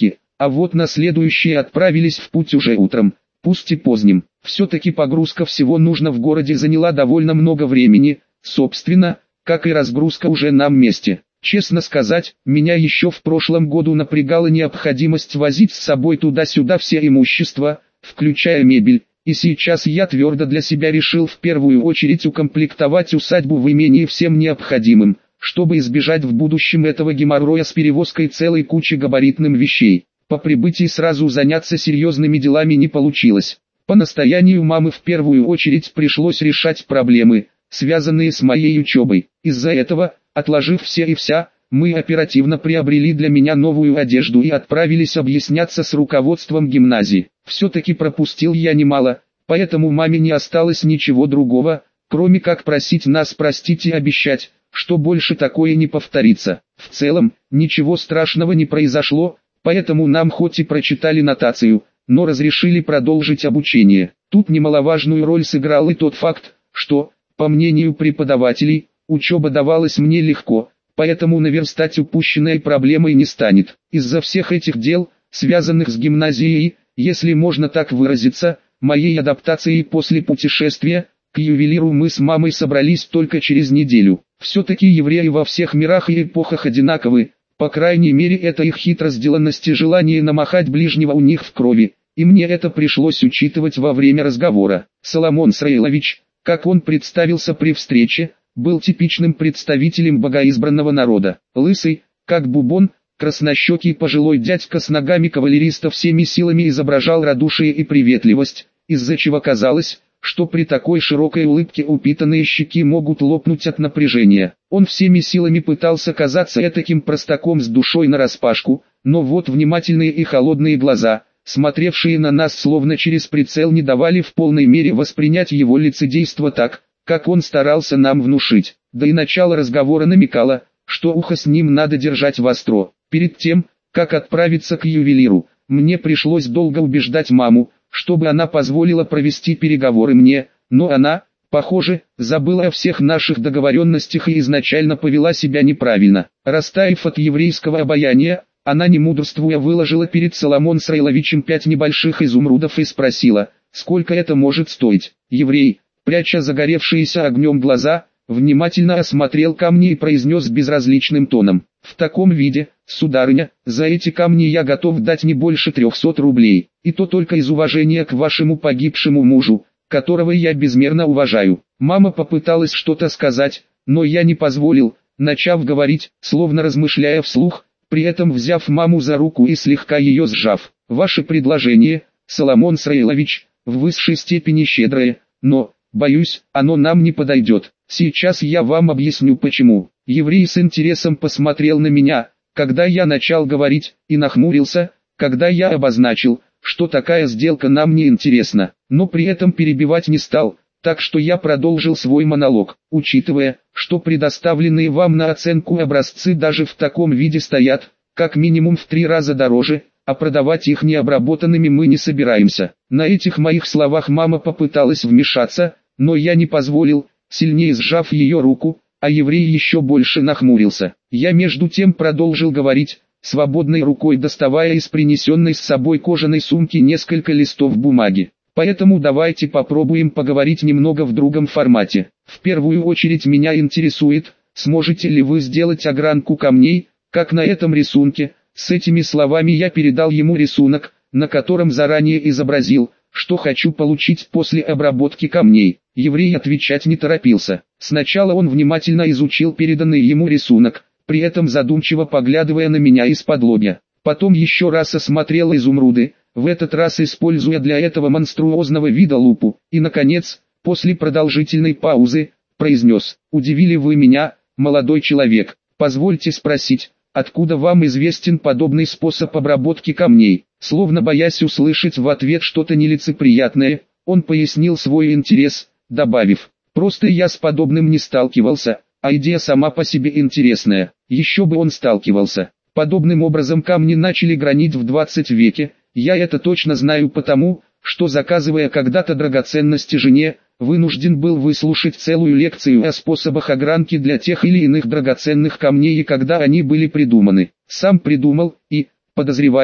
а вот на следующие отправились в путь уже утром, пусть и поздним. Все-таки погрузка всего нужно в городе заняла довольно много времени, собственно, как и разгрузка уже на месте. Честно сказать, меня еще в прошлом году напрягала необходимость возить с собой туда-сюда все имущество, включая мебель, и сейчас я твердо для себя решил в первую очередь укомплектовать усадьбу в имении всем необходимым, чтобы избежать в будущем этого геморроя с перевозкой целой кучи габаритных вещей. По прибытии сразу заняться серьезными делами не получилось. По настоянию мамы в первую очередь пришлось решать проблемы, связанные с моей учебой. Из-за этого, отложив все и вся, мы оперативно приобрели для меня новую одежду и отправились объясняться с руководством гимназии. Все-таки пропустил я немало, поэтому маме не осталось ничего другого, кроме как просить нас простить и обещать, что больше такое не повторится. В целом, ничего страшного не произошло, поэтому нам хоть и прочитали нотацию, но разрешили продолжить обучение. Тут немаловажную роль сыграл и тот факт, что, по мнению преподавателей, учеба давалась мне легко, поэтому наверстать упущенной проблемой не станет. Из-за всех этих дел, связанных с гимназией, если можно так выразиться, моей адаптацией после путешествия, к ювелиру мы с мамой собрались только через неделю. Все-таки евреи во всех мирах и эпохах одинаковы, по крайней мере это их хитро сделанность и желание намахать ближнего у них в крови, и мне это пришлось учитывать во время разговора. Соломон Сраилович, как он представился при встрече, был типичным представителем богоизбранного народа. Лысый, как бубон, краснощекий пожилой дядька с ногами кавалериста всеми силами изображал радушие и приветливость, из-за чего казалось, что при такой широкой улыбке упитанные щеки могут лопнуть от напряжения. Он всеми силами пытался казаться этаким простаком с душой нараспашку, но вот внимательные и холодные глаза, смотревшие на нас словно через прицел, не давали в полной мере воспринять его лицедейство так, как он старался нам внушить. Да и начало разговора намекало, что ухо с ним надо держать востро. Перед тем, как отправиться к ювелиру, мне пришлось долго убеждать маму, чтобы она позволила провести переговоры мне, но она, похоже, забыла о всех наших договоренностях и изначально повела себя неправильно. Растаив от еврейского обаяния, она не мудрствуя выложила перед Соломон Сраиловичем 5 небольших изумрудов и спросила, сколько это может стоить. Еврей, пряча загоревшиеся огнем глаза, внимательно осмотрел камни и произнес безразличным тоном: «В таком виде, сударыня, за эти камни я готов дать не больше 300 рублей, и то только из уважения к вашему погибшему мужу, которого я безмерно уважаю». Мама попыталась что-то сказать, но я не позволил, начав говорить, словно размышляя вслух, при этом взяв маму за руку и слегка ее сжав. «Ваше предложение, Соломон Сраилович, в высшей степени щедрое, но, боюсь, оно нам не подойдет. Сейчас я вам объясню почему». Еврей с интересом посмотрел на меня, когда я начал говорить, и нахмурился, когда я обозначил, что такая сделка нам не интересна, но при этом перебивать не стал, так что я продолжил свой монолог. Учитывая, что предоставленные вам на оценку образцы даже в таком виде стоят, как минимум в 3 раза дороже, а продавать их необработанными мы не собираемся. На этих моих словах мама попыталась вмешаться, но я не позволил, сильнее сжав ее руку, а еврей еще больше нахмурился. Я между тем продолжил говорить, свободной рукой доставая из принесенной с собой кожаной сумки несколько листов бумаги. Поэтому давайте попробуем поговорить немного в другом формате. В первую очередь меня интересует, сможете ли вы сделать огранку камней, как на этом рисунке. С этими словами я передал ему рисунок, на котором заранее изобразил, что хочу получить после обработки камней. Еврей отвечать не торопился. Сначала он внимательно изучил переданный ему рисунок, при этом задумчиво поглядывая на меня из-под-лобья. Потом еще раз осмотрел изумруды, в этот раз используя для этого монструозного вида лупу, и наконец, после продолжительной паузы, произнес: «Удивили вы меня, молодой человек. Позвольте спросить, откуда вам известен подобный способ обработки камней?» Словно боясь услышать в ответ что-то нелицеприятное, он пояснил свой интерес, добавив: «Просто я с подобным не сталкивался, а идея сама по себе интересная». Еще бы он сталкивался. Подобным образом камни начали гранить в 20 веке, я это точно знаю потому, что, заказывая когда-то драгоценности жене, вынужден был выслушать целую лекцию о способах огранки для тех или иных драгоценных камней и когда они были придуманы. Сам придумал и, подозреваю,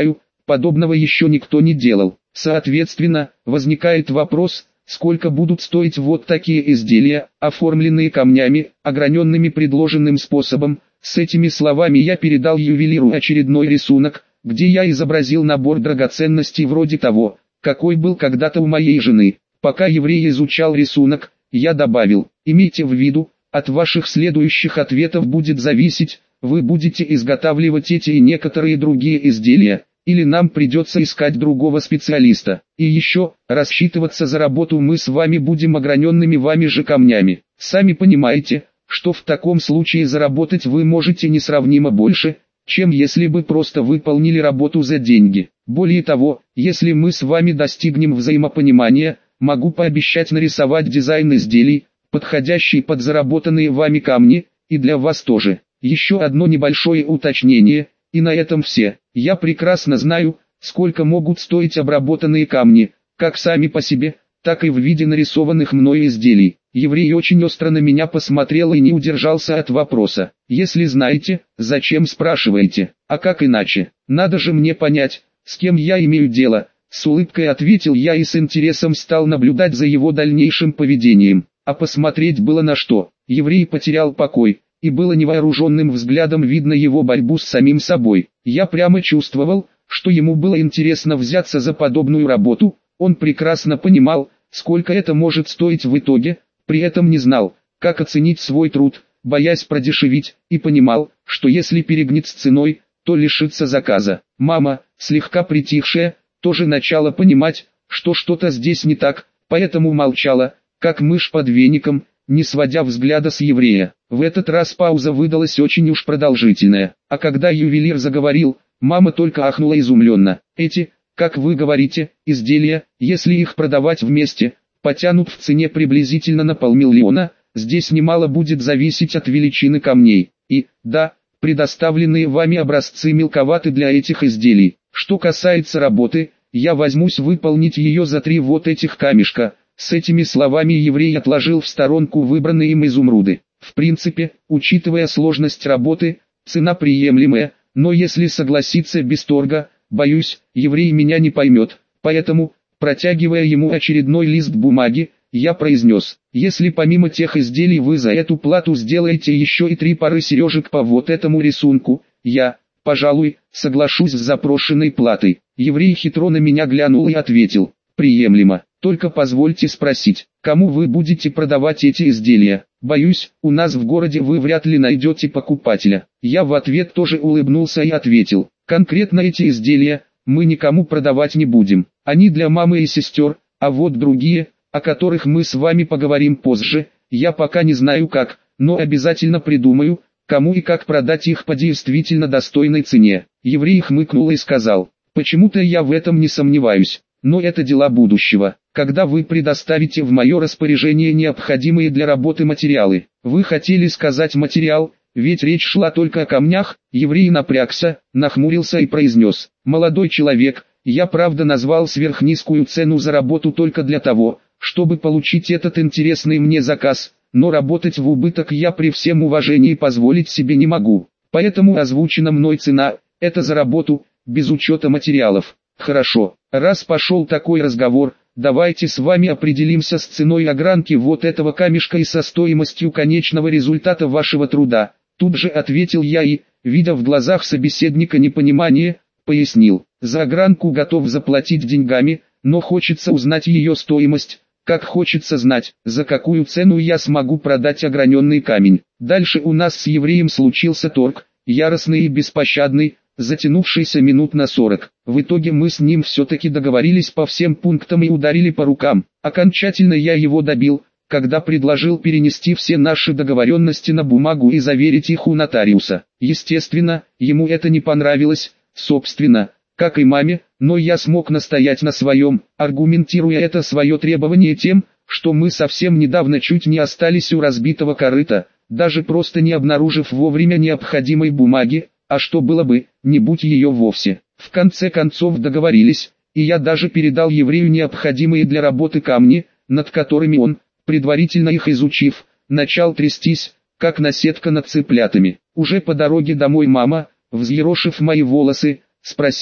подобного еще никто не делал. Соответственно, возникает вопрос, сколько будут стоить вот такие изделия, оформленные камнями, ограненными предложенным способом. С этими словами я передал ювелиру очередной рисунок, где я изобразил набор драгоценностей вроде того, какой был когда-то у моей жены. Пока еврей изучал рисунок, я добавил: имейте в виду, от ваших следующих ответов будет зависеть, вы будете изготавливать эти и некоторые другие изделия, или нам придется искать другого специалиста. И еще, рассчитываться за работу мы с вами будем ограненными вами же камнями. Сами понимаете, что в таком случае заработать вы можете несравнимо больше, чем если бы просто выполнили работу за деньги. Более того, если мы с вами достигнем взаимопонимания, могу пообещать нарисовать дизайн изделий, подходящий под заработанные вами камни, и для вас тоже. Еще одно небольшое уточнение, и на этом все. Я прекрасно знаю, сколько могут стоить обработанные камни, как сами по себе, так и в виде нарисованных мной изделий. Еврей очень остро на меня посмотрел и не удержался от вопроса: если знаете, зачем спрашиваете? А как иначе? Надо же мне понять, с кем я имею дело. С улыбкой ответил я и с интересом стал наблюдать за его дальнейшим поведением. А посмотреть было на что. Еврей потерял покой, и было невооруженным взглядом видно его борьбу с самим собой. Я прямо чувствовал, что ему было интересно взяться за подобную работу. Он прекрасно понимал, сколько это может стоить в итоге, при этом не знал, как оценить свой труд, боясь продешевить, и понимал, что если перегнет с ценой, то лишится заказа. Мама, слегка притихшая, тоже начала понимать, что что-то здесь не так, поэтому молчала, как мышь под веником, не сводя взгляда с еврея. В этот раз пауза выдалась очень уж продолжительная, а когда ювелир заговорил, мама только ахнула изумленно. Эти, как вы говорите, изделия, если их продавать вместе, потянут в цене приблизительно на 500 000, здесь немало будет зависеть от величины камней. И, да, предоставленные вами образцы мелковаты для этих изделий. Что касается работы, я возьмусь выполнить ее за 3 вот этих камешка. С этими словами еврей отложил в сторонку выбранные им изумруды. В принципе, учитывая сложность работы, цена приемлемая, но если согласиться без торга, боюсь, еврей меня не поймет. Поэтому, протягивая ему очередной лист бумаги, я произнес: если помимо тех изделий вы за эту плату сделаете еще и 3 пары сережек по вот этому рисунку, я, пожалуй, соглашусь с запрошенной платой. Еврей хитро на меня глянул и ответил: приемлемо. Только позвольте спросить, кому вы будете продавать эти изделия? Боюсь, у нас в городе вы вряд ли найдете покупателя. Я в ответ тоже улыбнулся и ответил: конкретно эти изделия мы никому продавать не будем. Они для мамы и сестер, а вот другие, о которых мы с вами поговорим позже, я пока не знаю как, но обязательно придумаю, кому и как продать их по действительно достойной цене. Еврей хмыкнул и сказал: почему-то я в этом не сомневаюсь. Но это дела будущего. Когда вы предоставите в мое распоряжение необходимые для работы материалы. Вы хотели сказать материал, ведь речь шла только о камнях. Еврей напрягся, нахмурился и произнес: молодой человек, я правда назвал сверхнизкую цену за работу только для того, чтобы получить этот интересный мне заказ, но работать в убыток я при всем уважении позволить себе не могу. Поэтому озвучена мной цена, это за работу, без учета материалов. Хорошо, раз пошел такой разговор, давайте с вами определимся с ценой огранки вот этого камешка и со стоимостью конечного результата вашего труда. Тут же ответил я и, видя в глазах собеседника непонимание, пояснил: за огранку готов заплатить деньгами, но хочется узнать ее стоимость, как хочется знать, за какую цену я смогу продать ограненный камень. Дальше у нас с евреем случился торг, яростный и беспощадный, затянувшийся минут на 40. В итоге мы с ним все-таки договорились по всем пунктам и ударили по рукам. Окончательно я его добил, когда предложил перенести все наши договоренности на бумагу и заверить их у нотариуса. Естественно, ему это не понравилось, собственно, как и маме, но я смог настоять на своем, аргументируя это свое требование тем, что мы совсем недавно чуть не остались у разбитого корыта, даже просто не обнаружив вовремя необходимой бумаги. А что было бы, не будь ее вовсе. В конце концов договорились, и я даже передал еврею необходимые для работы камни, над которыми он, предварительно их изучив, начал трястись, как наседка над цыплятами. Уже по дороге домой мама, взъерошив мои волосы, спросила: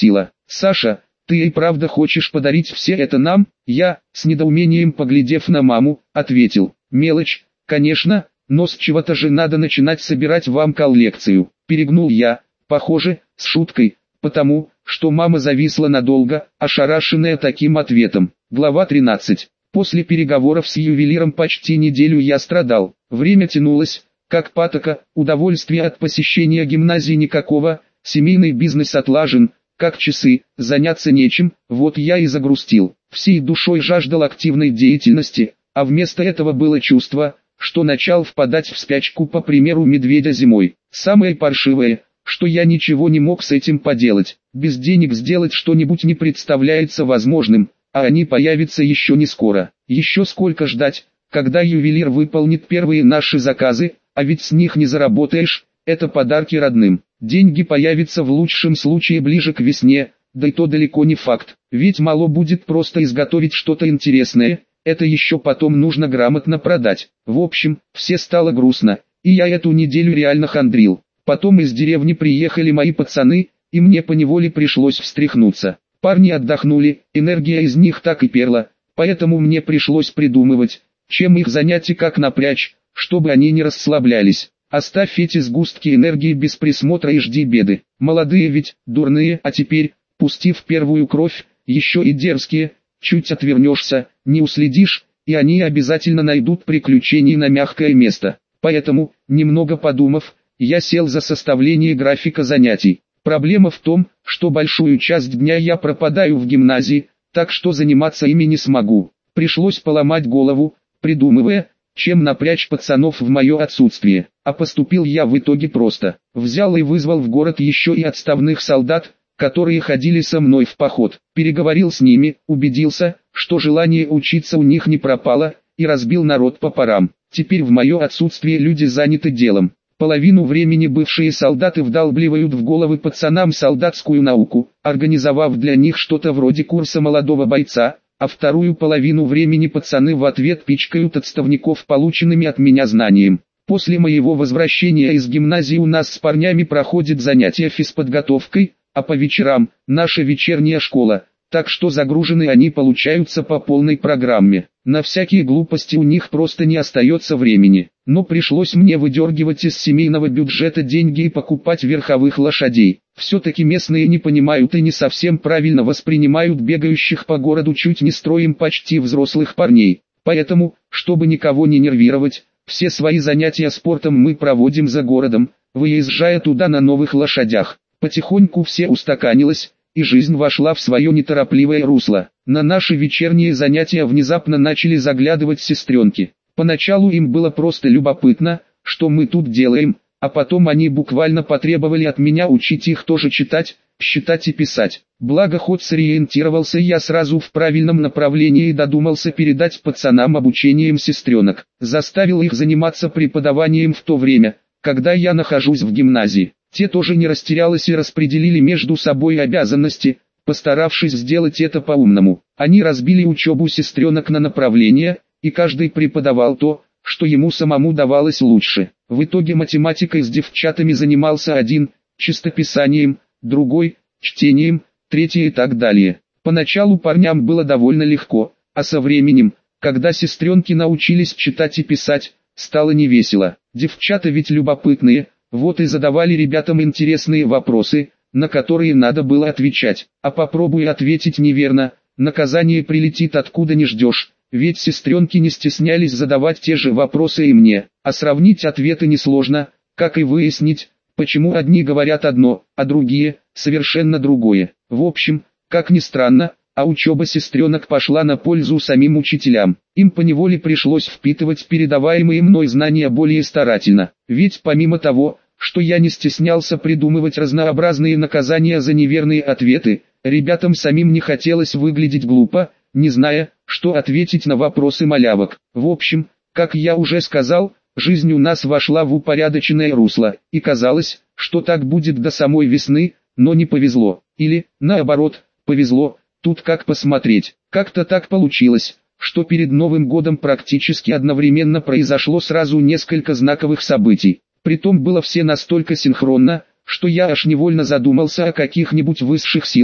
«Саша, ты и правда хочешь подарить все это нам?» Я, с недоумением поглядев на маму, ответил: «Мелочь, конечно, но с чего-то же надо начинать собирать вам коллекцию». Перегнул я, похоже, с шуткой, потому что мама зависла надолго, ошарашенная таким ответом. Глава 13. После переговоров с ювелиром почти неделю я страдал. Время тянулось, как патока, удовольствия от посещения гимназии никакого, семейный бизнес отлажен, как часы, заняться нечем, вот я и загрустил. Всей душой жаждал активной деятельности, а вместо этого было чувство, что начал впадать в спячку по примеру медведя зимой. Самое паршивое, что я ничего не мог с этим поделать. Без денег сделать что-нибудь не представляется возможным, а они появятся еще не скоро. Еще сколько ждать, когда ювелир выполнит первые наши заказы, а ведь с них не заработаешь, это подарки родным. Деньги появятся в лучшем случае ближе к весне, да и то далеко не факт. Ведь мало будет просто изготовить что-то интересное, это еще потом нужно грамотно продать. В общем, все стало грустно, и я эту неделю реально хандрил. Потом из деревни приехали мои пацаны, и мне поневоле пришлось встряхнуться. Парни отдохнули, энергия из них так и перла, поэтому мне пришлось придумывать, чем их занять и как напрячь, чтобы они не расслаблялись. Оставь эти сгустки энергии без присмотра и жди беды. Молодые ведь, дурные, а теперь, пустив первую кровь, еще и дерзкие, чуть отвернешься, не уследишь, и они обязательно найдут приключений на мягкое место. Поэтому, немного подумав, я сел за составление графика занятий. Проблема в том, что большую часть дня я пропадаю в гимназии, так что заниматься ими не смогу. Пришлось поломать голову, придумывая, чем напрячь пацанов в мое отсутствие. А поступил я в итоге просто. Взял и вызвал в город еще и отставных солдат, которые ходили со мной в поход. Переговорил с ними, убедился, что желание учиться у них не пропало, и разбил народ по парам. Теперь в мое отсутствие люди заняты делом. Половину времени бывшие солдаты вдалбливают в головы пацанам солдатскую науку, организовав для них что-то вроде курса молодого бойца, а вторую половину времени пацаны в ответ пичкают отставников полученными от меня знаниями. После моего возвращения из гимназии у нас с парнями проходит занятия физподготовкой, а по вечерам – наша вечерняя школа, так что загружены они получаются по полной программе. На всякие глупости у них просто не остается времени. Но пришлось мне выдергивать из семейного бюджета деньги и покупать верховых лошадей. Все-таки местные не понимают и не совсем правильно воспринимают бегающих по городу чуть не строем почти взрослых парней. Поэтому, чтобы никого не нервировать, все свои занятия спортом мы проводим за городом, выезжая туда на новых лошадях. Потихоньку все устаканилось, и жизнь вошла в свое неторопливое русло. На наши вечерние занятия внезапно начали заглядывать сестренки. Поначалу им было просто любопытно, что мы тут делаем, а потом они буквально потребовали от меня учить их тоже читать, считать и писать. Благо хоть сориентировался я сразу в правильном направлении и додумался передать пацанам обучением сестренок. Заставил их заниматься преподаванием в то время, когда я нахожусь в гимназии. Те тоже не растерялись и распределили между собой обязанности, постаравшись сделать это по-умному. Они разбили учебу сестренок на направления, и каждый преподавал то, что ему самому давалось лучше. В итоге математикой с девчатами занимался один, чистописанием, другой, чтением, третий и так далее. Поначалу парням было довольно легко, а со временем, когда сестренки научились читать и писать, стало невесело. Девчата ведь любопытные, вот и задавали ребятам интересные вопросы, на которые надо было отвечать. А попробуй ответить неверно, наказание прилетит откуда не ждешь. Ведь сестренки не стеснялись задавать те же вопросы и мне, а сравнить ответы несложно, как и выяснить, почему одни говорят одно, а другие – совершенно другое. В общем, как ни странно, а учеба сестренок пошла на пользу самим учителям. Им поневоле пришлось впитывать передаваемые мной знания более старательно. Ведь помимо того, что я не стеснялся придумывать разнообразные наказания за неверные ответы, ребятам самим не хотелось выглядеть глупо, не зная, что ответить на вопросы малявок. В общем, как я уже сказал, жизнь у нас вошла в упорядоченное русло, и казалось, что так будет до самой весны, но не повезло. Или, наоборот, повезло, тут как посмотреть. Как-то так получилось, что перед Новым годом практически одновременно произошло сразу несколько знаковых событий. Притом было все настолько синхронно, что я аж невольно задумался о каких-нибудь высших силах,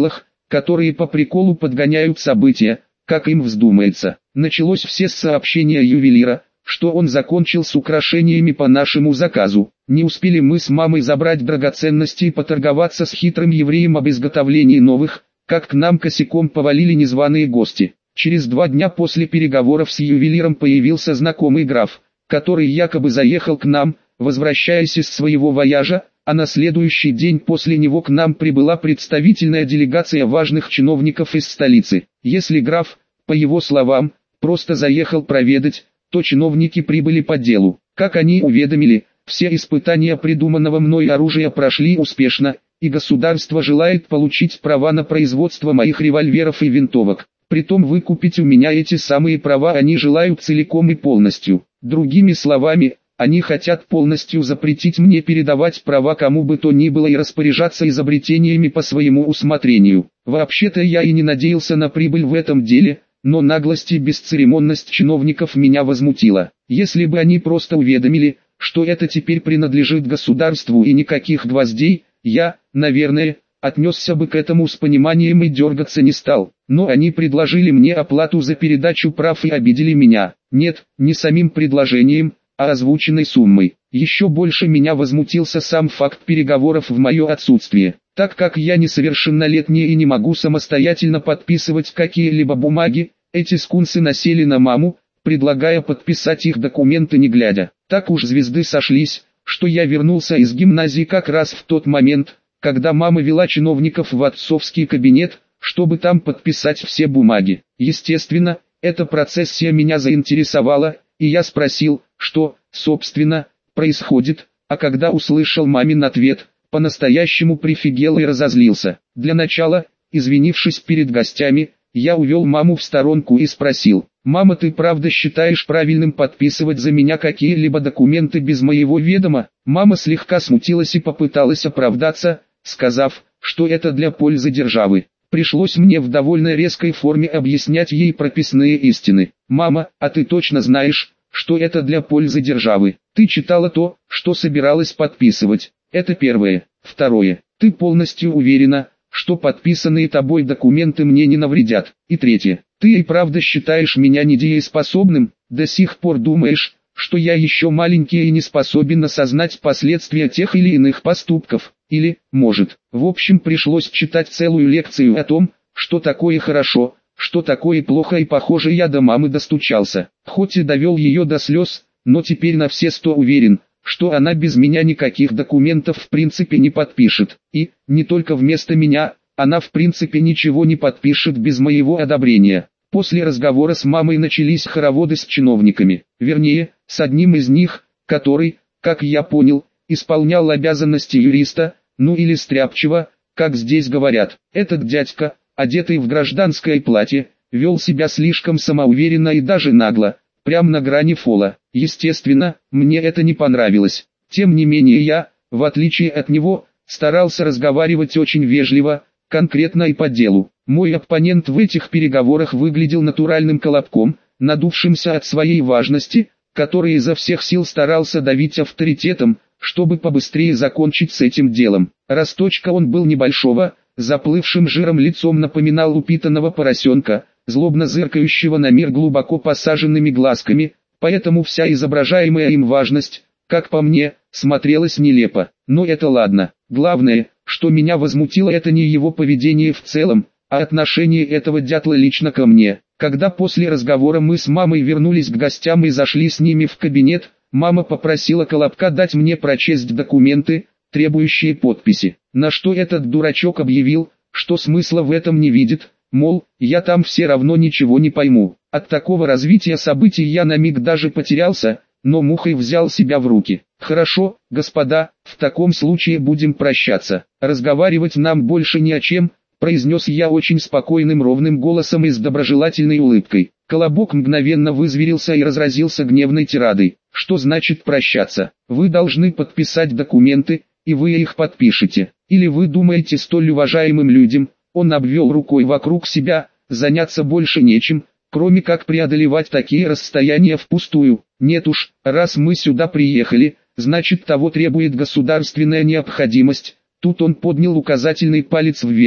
которые по приколу подгоняют события, как им вздумается. Началось все с сообщения ювелира, что он закончил с украшениями по нашему заказу. Не успели мы с мамой забрать драгоценности и поторговаться с хитрым евреем об изготовлении новых, как к нам косяком повалили незваные гости. Через 2 дня после переговоров с ювелиром появился знакомый граф, который якобы заехал к нам, возвращаясь из своего вояжа, а на следующий день после него к нам прибыла представительная делегация важных чиновников из столицы. Если граф, по его словам, просто заехал проведать, то чиновники прибыли по делу. Как они уведомили, все испытания придуманного мной оружия прошли успешно, и государство желает получить права на производство моих револьверов и винтовок. Притом выкупить у меня эти самые права они желают целиком и полностью. Другими словами, они хотят полностью запретить мне передавать права кому бы то ни было и распоряжаться изобретениями по своему усмотрению. Вообще-то я и не надеялся на прибыль в этом деле, но наглость и бесцеремонность чиновников меня возмутила. Если бы они просто уведомили, что это теперь принадлежит государству и никаких гвоздей, я, наверное, отнесся бы к этому с пониманием и дергаться не стал. Но они предложили мне оплату за передачу прав и обидели меня. Нет, не самим предложением, а озвученной суммой. Еще больше меня возмутился сам факт переговоров в мое отсутствие. Так как я несовершеннолетний и не могу самостоятельно подписывать какие-либо бумаги, эти скунсы насели на маму, предлагая подписать их документы не глядя. Так уж звезды сошлись, что я вернулся из гимназии как раз в тот момент, когда мама вела чиновников в отцовский кабинет, чтобы там подписать все бумаги. Естественно, эта процессия меня заинтересовала, и я спросил, что, собственно, происходит, а когда услышал мамин ответ, по-настоящему прифигел и разозлился. Для начала, извинившись перед гостями, я увел маму в сторонку и спросил: «Мама, ты правда считаешь правильным подписывать за меня какие-либо документы без моего ведома?» Мама слегка смутилась и попыталась оправдаться, сказав, что это для пользы державы. Пришлось мне в довольно резкой форме объяснять ей прописные истины. «Мама, а ты точно знаешь, что это для пользы державы? Ты читала то, что собиралась подписывать. Это первое. Второе. Ты полностью уверена, что подписанные тобой документы мне не навредят. И третье. Ты и правда считаешь меня недееспособным? До сих пор думаешь, что я еще маленький и не способен осознать последствия тех или иных поступков? Или, может, в общем пришлось читать целую лекцию о том, что такое хорошо, что такое плохо, и похоже я до мамы достучался. Хоть и довел ее до слез, но теперь на все 100 уверен, что она без меня никаких документов в принципе не подпишет. И, не только вместо меня, она в принципе ничего не подпишет без моего одобрения. После разговора с мамой начались хороводы с чиновниками. Вернее, с одним из них, который, как я понял, исполнял обязанности юриста, ну или стряпчего, как здесь говорят. Этот дядька, одетый в гражданское платье, вел себя слишком самоуверенно и даже нагло, прямо на грани фола. Естественно, мне это не понравилось. Тем не менее я, в отличие от него, старался разговаривать очень вежливо, конкретно и по делу. Мой оппонент в этих переговорах выглядел натуральным колобком, надувшимся от своей важности, который изо всех сил старался давить авторитетом, чтобы побыстрее закончить с этим делом. Росточка он был небольшого, заплывшим жиром лицом напоминал упитанного поросенка, злобно зыркающего на мир глубоко посаженными глазками, поэтому вся изображаемая им важность, как по мне, смотрелась нелепо. Но это ладно. Главное, что меня возмутило, это не его поведение в целом, а отношение этого дятла лично ко мне. Когда после разговора мы с мамой вернулись к гостям и зашли с ними в кабинет, мама попросила Колобка дать мне прочесть документы, требующие подписи. На что этот дурачок объявил, что смысла в этом не видит, мол, я там все равно ничего не пойму. От такого развития событий я на миг даже потерялся, но мухой взял себя в руки. «Хорошо, господа, в таком случае будем прощаться. Разговаривать нам больше не о чем», произнес я очень спокойным ровным голосом и с доброжелательной улыбкой. Колобок мгновенно вызверился и разразился гневной тирадой. «Что значит прощаться? Вы должны подписать документы, и вы их подпишете. Или вы думаете, столь уважаемым людям, он обвел рукой вокруг себя, заняться больше нечем, кроме как преодолевать такие расстояния впустую? Нет уж, раз мы сюда приехали, значит того требует государственная необходимость». Тут он поднял указательный палец вверх,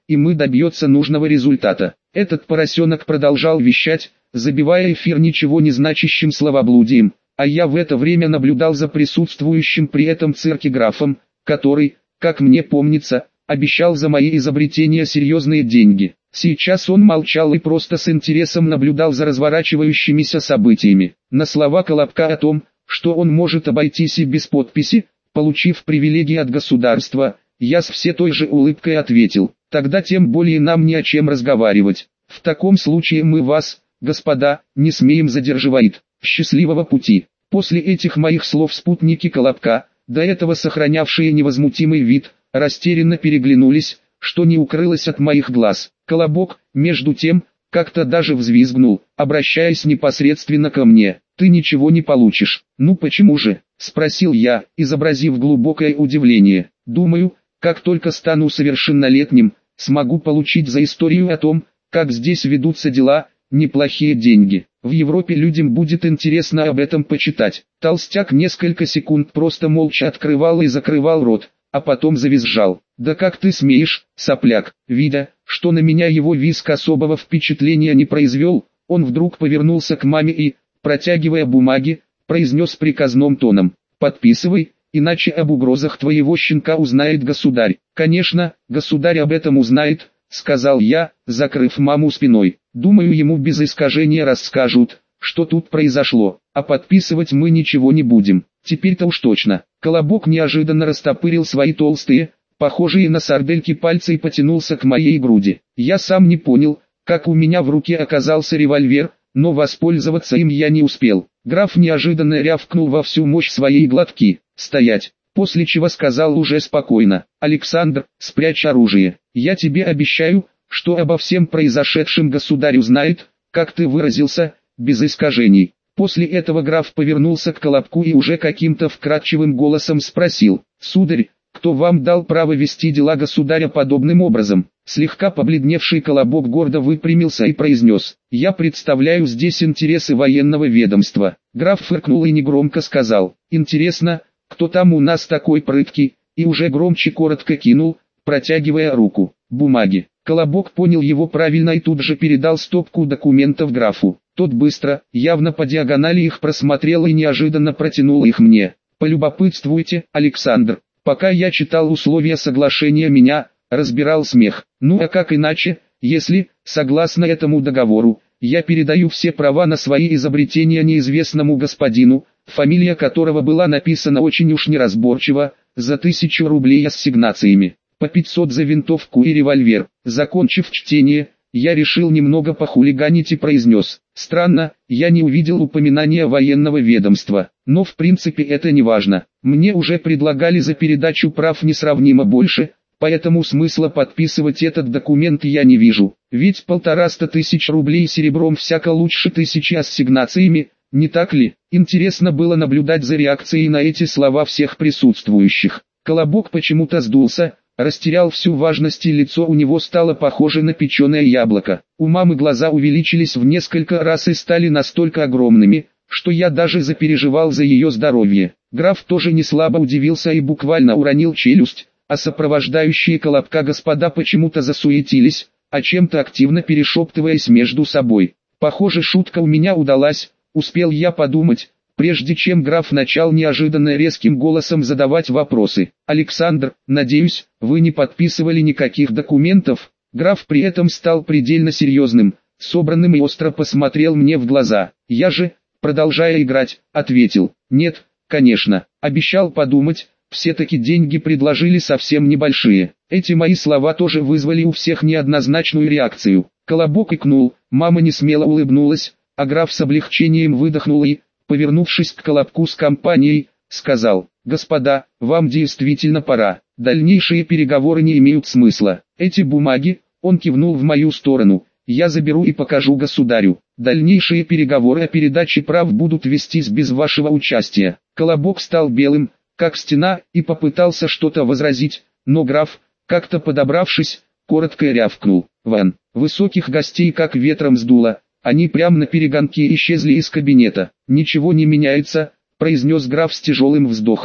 и мы добьется нужного результата. Этот поросенок продолжал вещать, забивая эфир ничего не значащим словоблудием, а я в это время наблюдал за присутствующим при этом цирке графом, который, как мне помнится, обещал за мои изобретения серьезные деньги. Сейчас он молчал и просто с интересом наблюдал за разворачивающимися событиями. На слова Колобка о том, что он может обойтись и без подписи, получив привилегии от государства, я с все той же улыбкой ответил: тогда тем более нам не о чем разговаривать. В таком случае мы вас, господа, не смеем задерживать. Счастливого пути. После этих моих слов спутники Колобка, до этого сохранявшие невозмутимый вид, растерянно переглянулись, что не укрылось от моих глаз. Колобок, между тем, как-то даже взвизгнул, обращаясь непосредственно ко мне. «Ты ничего не получишь». «Ну почему же?» – спросил я, изобразив глубокое удивление. «Думаю, как только стану совершеннолетним, смогу получить за историю о том, как здесь ведутся дела, неплохие деньги. В Европе людям будет интересно об этом почитать». Толстяк несколько секунд просто молча открывал и закрывал рот, а потом завизжал. «Да как ты смеешь, сопляк!» Видя, что на меня его визг особого впечатления не произвел, он вдруг повернулся к маме и, протягивая бумаги, произнес приказным тоном: «Подписывай, иначе об угрозах твоего щенка узнает государь». «Конечно, государь об этом узнает», — сказал я, закрыв маму спиной. «Думаю, ему без искажения расскажут, что тут произошло, а подписывать мы ничего не будем. Теперь-то уж точно». Колобок неожиданно растопырил свои толстые, похожие на сардельки пальцы и потянулся к моей груди. Я сам не понял, как у меня в руке оказался револьвер, но воспользоваться им я не успел. Граф неожиданно рявкнул во всю мощь своей глотки: «Стоять!», после чего сказал уже спокойно: «Александр, спрячь оружие. Я тебе обещаю, что обо всем произошедшем государь узнает, как ты выразился, без искажений». После этого граф повернулся к Колобку и уже каким-то вкрадчивым голосом спросил: «Сударь, кто вам дал право вести дела государя подобным образом?» Слегка побледневший Колобок гордо выпрямился и произнес: «Я представляю здесь интересы военного ведомства». Граф фыркнул и негромко сказал: «Интересно, кто там у нас такой прыткий?» И уже громче коротко кинул, протягивая руку: «Бумаги». Колобок понял его правильно и тут же передал стопку документов графу. Тот быстро, явно по диагонали их просмотрел и неожиданно протянул их мне. «Полюбопытствуйте, Александр». Пока я читал условия соглашения, меня разбирал смех. Ну а как иначе, если, согласно этому договору, я передаю все права на свои изобретения неизвестному господину, фамилия которого была написана очень уж неразборчиво, за 1000 рублей ассигнациями, по 500 за винтовку и револьвер. Закончив чтение, я решил немного похулиганить и произнес: «Странно, я не увидел упоминания военного ведомства, но в принципе это не важно. Мне уже предлагали за передачу прав несравнимо больше, поэтому смысла подписывать этот документ я не вижу, ведь 150 тысяч рублей серебром всяко лучше 1000 ассигнациями, не так ли?» Интересно было наблюдать за реакцией на эти слова всех присутствующих. Колобок почему-то сдулся, растерял всю важность и лицо у него стало похоже на печеное яблоко. У мамы глаза увеличились в несколько раз и стали настолько огромными, что я даже запереживал за ее здоровье. Граф тоже не слабо удивился и буквально уронил челюсть, а сопровождающие Колобка господа почему-то засуетились, о чем-то активно перешептываясь между собой. Похоже, шутка у меня удалась, успел я подумать, прежде чем граф начал неожиданно резким голосом задавать вопросы. «Александр, надеюсь, вы не подписывали никаких документов?» Граф при этом стал предельно серьезным, собранным и остро посмотрел мне в глаза. Я же, продолжая играть, ответил: «Нет, конечно, обещал подумать, все-таки деньги предложили совсем небольшие». Эти мои слова тоже вызвали у всех неоднозначную реакцию. Колобок икнул, мама несмело улыбнулась, а граф с облегчением выдохнул и, повернувшись к Колобку с компанией, сказал: «Господа, вам действительно пора, дальнейшие переговоры не имеют смысла. Эти бумаги», он кивнул в мою сторону, «я заберу и покажу государю. Дальнейшие переговоры о передаче прав будут вестись без вашего участия». Колобок стал белым, как стена, и попытался что-то возразить, но граф, как-то подобравшись, коротко рявкнул: «Вон». Высоких гостей как ветром сдуло, они прямо на перегонки исчезли из кабинета. «Ничего не меняется», — произнес граф с тяжелым вздохом.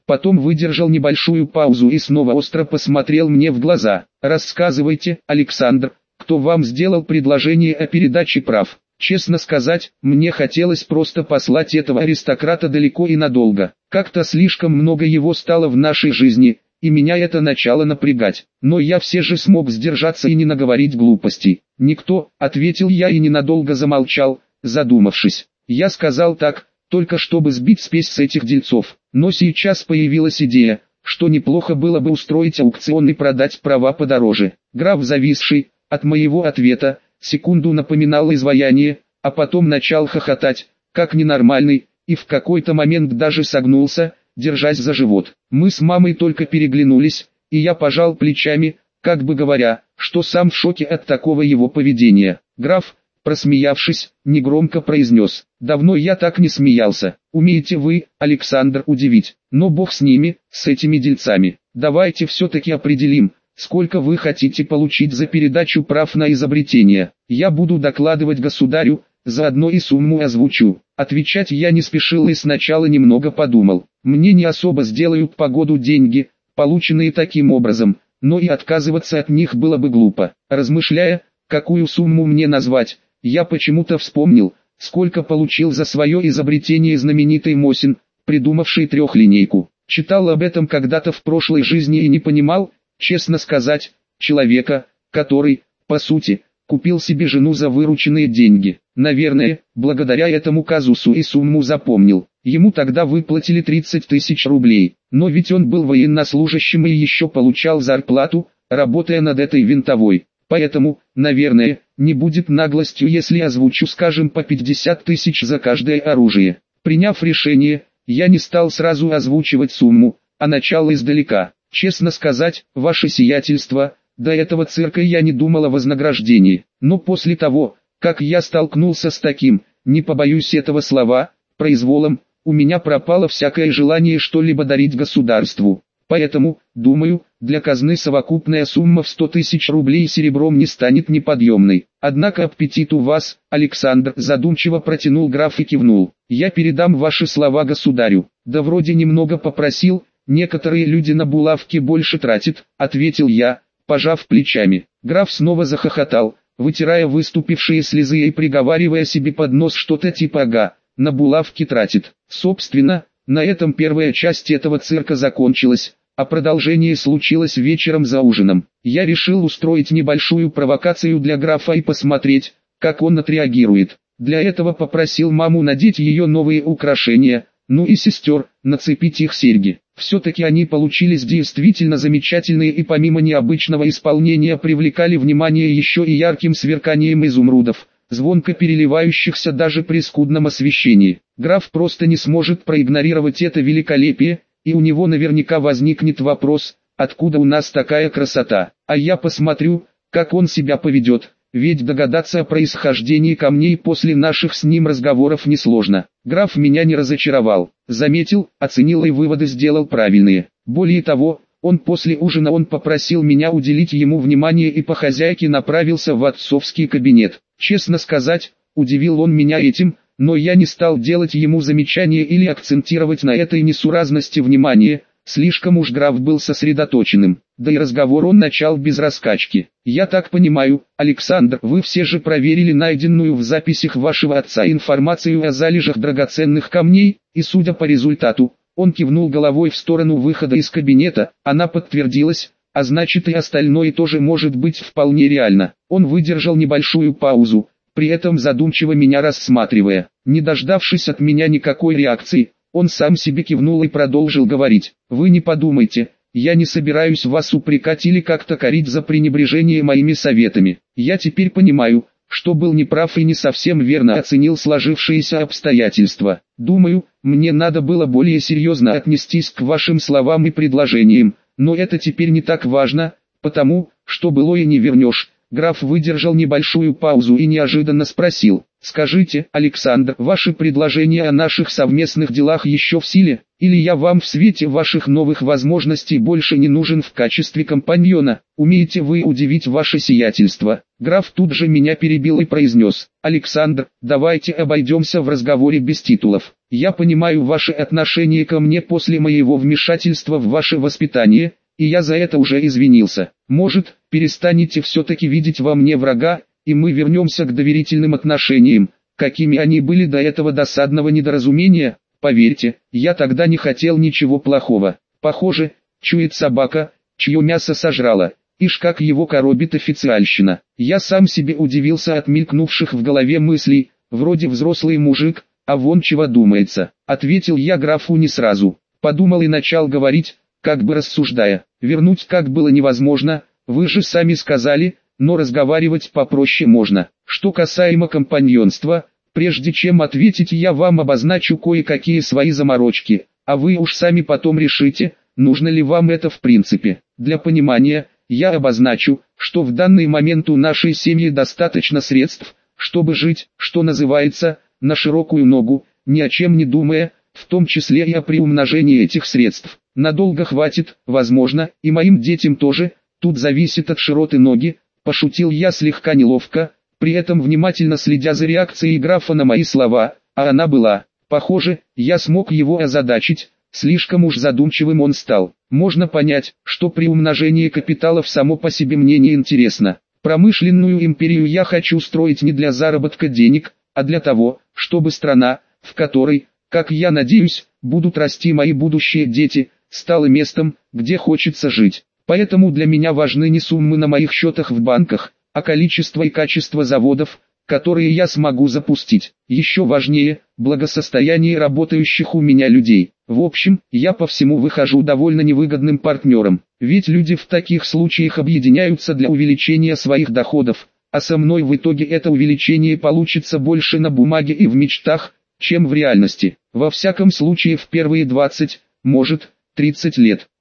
Потом выдержал небольшую паузу и снова остро посмотрел мне в глаза. «Рассказывайте, Александр, кто вам сделал предложение о передаче прав?» Честно сказать, мне хотелось просто послать этого аристократа далеко и надолго. Как-то слишком много его стало в нашей жизни, и меня это начало напрягать. Но я все же смог сдержаться и не наговорить глупостей. «Никто», — ответил я и ненадолго замолчал, задумавшись. Я сказал так, только чтобы сбить спесь с этих дельцов. Но сейчас появилась идея, что неплохо было бы устроить аукцион и продать права подороже. Граф, зависший от моего ответа, секунду напоминал изваяние, а потом начал хохотать, как ненормальный, и в какой-то момент даже согнулся, держась за живот. Мы с мамой только переглянулись, и я пожал плечами, как бы говоря, что сам в шоке от такого его поведения. Граф, просмеявшись, негромко произнес: «Давно я так не смеялся. Умеете вы, Александр, удивить, но бог с ними, с этими дельцами. Давайте все-таки определим, сколько вы хотите получить за передачу прав на изобретение. Я буду докладывать государю, заодно и сумму озвучу». Отвечать я не спешил и сначала немного подумал. Мне не особо сделают погоду деньги, полученные таким образом, но и отказываться от них было бы глупо. Размышляя, какую сумму мне назвать, я почему-то вспомнил, сколько получил за свое изобретение знаменитый Мосин, придумавший трехлинейку. Читал об этом когда-то в прошлой жизни и не понимал, честно сказать, человека, который, по сути, купил себе жену за вырученные деньги. Наверное, благодаря этому казусу и сумму запомнил. Ему тогда выплатили 30 тысяч рублей, но ведь он был военнослужащим и еще получал зарплату, работая над этой винтовой. Поэтому, наверное, не будет наглостью, если озвучу, скажем, по 50 тысяч за каждое оружие. Приняв решение, я не стал сразу озвучивать сумму, а начал издалека. Честно сказать, ваше сиятельство, до этого цирка я не думал о вознаграждении. Но после того, как я столкнулся с таким, не побоюсь этого слова, произволом, у меня пропало всякое желание что-либо дарить государству. Поэтому, думаю, для казны совокупная сумма в 100 тысяч рублей серебром не станет неподъемной. Однако аппетит у вас, Александр, задумчиво протянул граф и кивнул. Я передам ваши слова государю. Да вроде немного попросил, некоторые люди на булавки больше тратят, ответил я, пожав плечами. Граф снова захохотал, вытирая выступившие слезы и приговаривая себе под нос что-то типа «ага, на булавки тратит». Собственно, на этом первая часть этого цирка закончилась, а продолжение случилось вечером за ужином. Я решил устроить небольшую провокацию для графа и посмотреть, как он отреагирует. Для этого попросил маму надеть ее новые украшения, ну и сестер, нацепить их серьги. Все-таки они получились действительно замечательные и помимо необычного исполнения привлекали внимание еще и ярким сверканием изумрудов, звонко переливающихся даже при скудном освещении. Граф просто не сможет проигнорировать это великолепие, и у него наверняка возникнет вопрос, откуда у нас такая красота. А я посмотрю, как он себя поведет, ведь догадаться о происхождении камней после наших с ним разговоров несложно. Граф меня не разочаровал, заметил, оценил и выводы сделал правильные. Более того, после ужина он попросил меня уделить ему внимание и по-хозяйски направился в отцовский кабинет. Честно сказать, удивил он меня этим, но я не стал делать ему замечания или акцентировать на этой несуразности внимание, слишком уж граф был сосредоточенным, да и разговор он начал без раскачки. «Я так понимаю, Александр, вы все же проверили найденную в записях вашего отца информацию о залежах драгоценных камней, и судя по результату, он кивнул головой в сторону выхода из кабинета, она подтвердилась, а значит и остальное тоже может быть вполне реально». Он выдержал небольшую паузу, при этом задумчиво меня рассматривая. Не дождавшись от меня никакой реакции, он сам себе кивнул и продолжил говорить. «Вы не подумайте, я не собираюсь вас упрекать или как-то корить за пренебрежение моими советами. Я теперь понимаю, что был неправ и не совсем верно оценил сложившиеся обстоятельства. Думаю, мне надо было более серьезно отнестись к вашим словам и предложениям, но это теперь не так важно, потому, что былое не вернешь». Граф выдержал небольшую паузу и неожиданно спросил: «Скажите, Александр, ваши предложения о наших совместных делах еще в силе, или я вам в свете ваших новых возможностей больше не нужен в качестве компаньона? Умеете вы удивить ваше сиятельство?» Граф тут же меня перебил и произнес: «Александр, давайте обойдемся в разговоре без титулов. Я понимаю ваше отношение ко мне после моего вмешательства в ваше воспитание, и я за это уже извинился. Может, перестанете все-таки видеть во мне врага, и мы вернемся к доверительным отношениям, какими они были до этого досадного недоразумения? Поверьте, я тогда не хотел ничего плохого. Похоже, чует собака, чье мясо сожрала. Ишь как его коробит официальщина. Я сам себе удивился от мелькнувших в голове мыслей, вроде взрослый мужик, а вон чего думается. Ответил я графу не сразу. Подумал и начал говорить, как бы рассуждая. Вернуть как было невозможно, вы же сами сказали, но разговаривать попроще можно. Что касаемо компаньонства, прежде чем ответить, я вам обозначу кое-какие свои заморочки, а вы уж сами потом решите, нужно ли вам это в принципе. Для понимания, я обозначу, что в данный момент у нашей семьи достаточно средств, чтобы жить, что называется, на широкую ногу, ни о чем не думая, в том числе и о приумножении этих средств. Надолго хватит, возможно, и моим детям тоже, тут зависит от широты ноги, пошутил я слегка неловко, при этом внимательно следя за реакцией графа на мои слова, а она была, похоже, я смог его озадачить, слишком уж задумчивым он стал. Можно понять, что приумножение капиталов само по себе мне не интересно. Промышленную империю я хочу строить не для заработка денег, а для того, чтобы страна, в которой, как я надеюсь, будут расти мои будущие дети, стала местом, где хочется жить. Поэтому для меня важны не суммы на моих счетах в банках, а количество и качество заводов, которые я смогу запустить. Еще важнее, благосостояние работающих у меня людей. В общем, я по всему выхожу довольно невыгодным партнером, ведь люди в таких случаях объединяются для увеличения своих доходов, а со мной в итоге это увеличение получится больше на бумаге и в мечтах, чем в реальности. Во всяком случае в первые 20, может, 30 лет.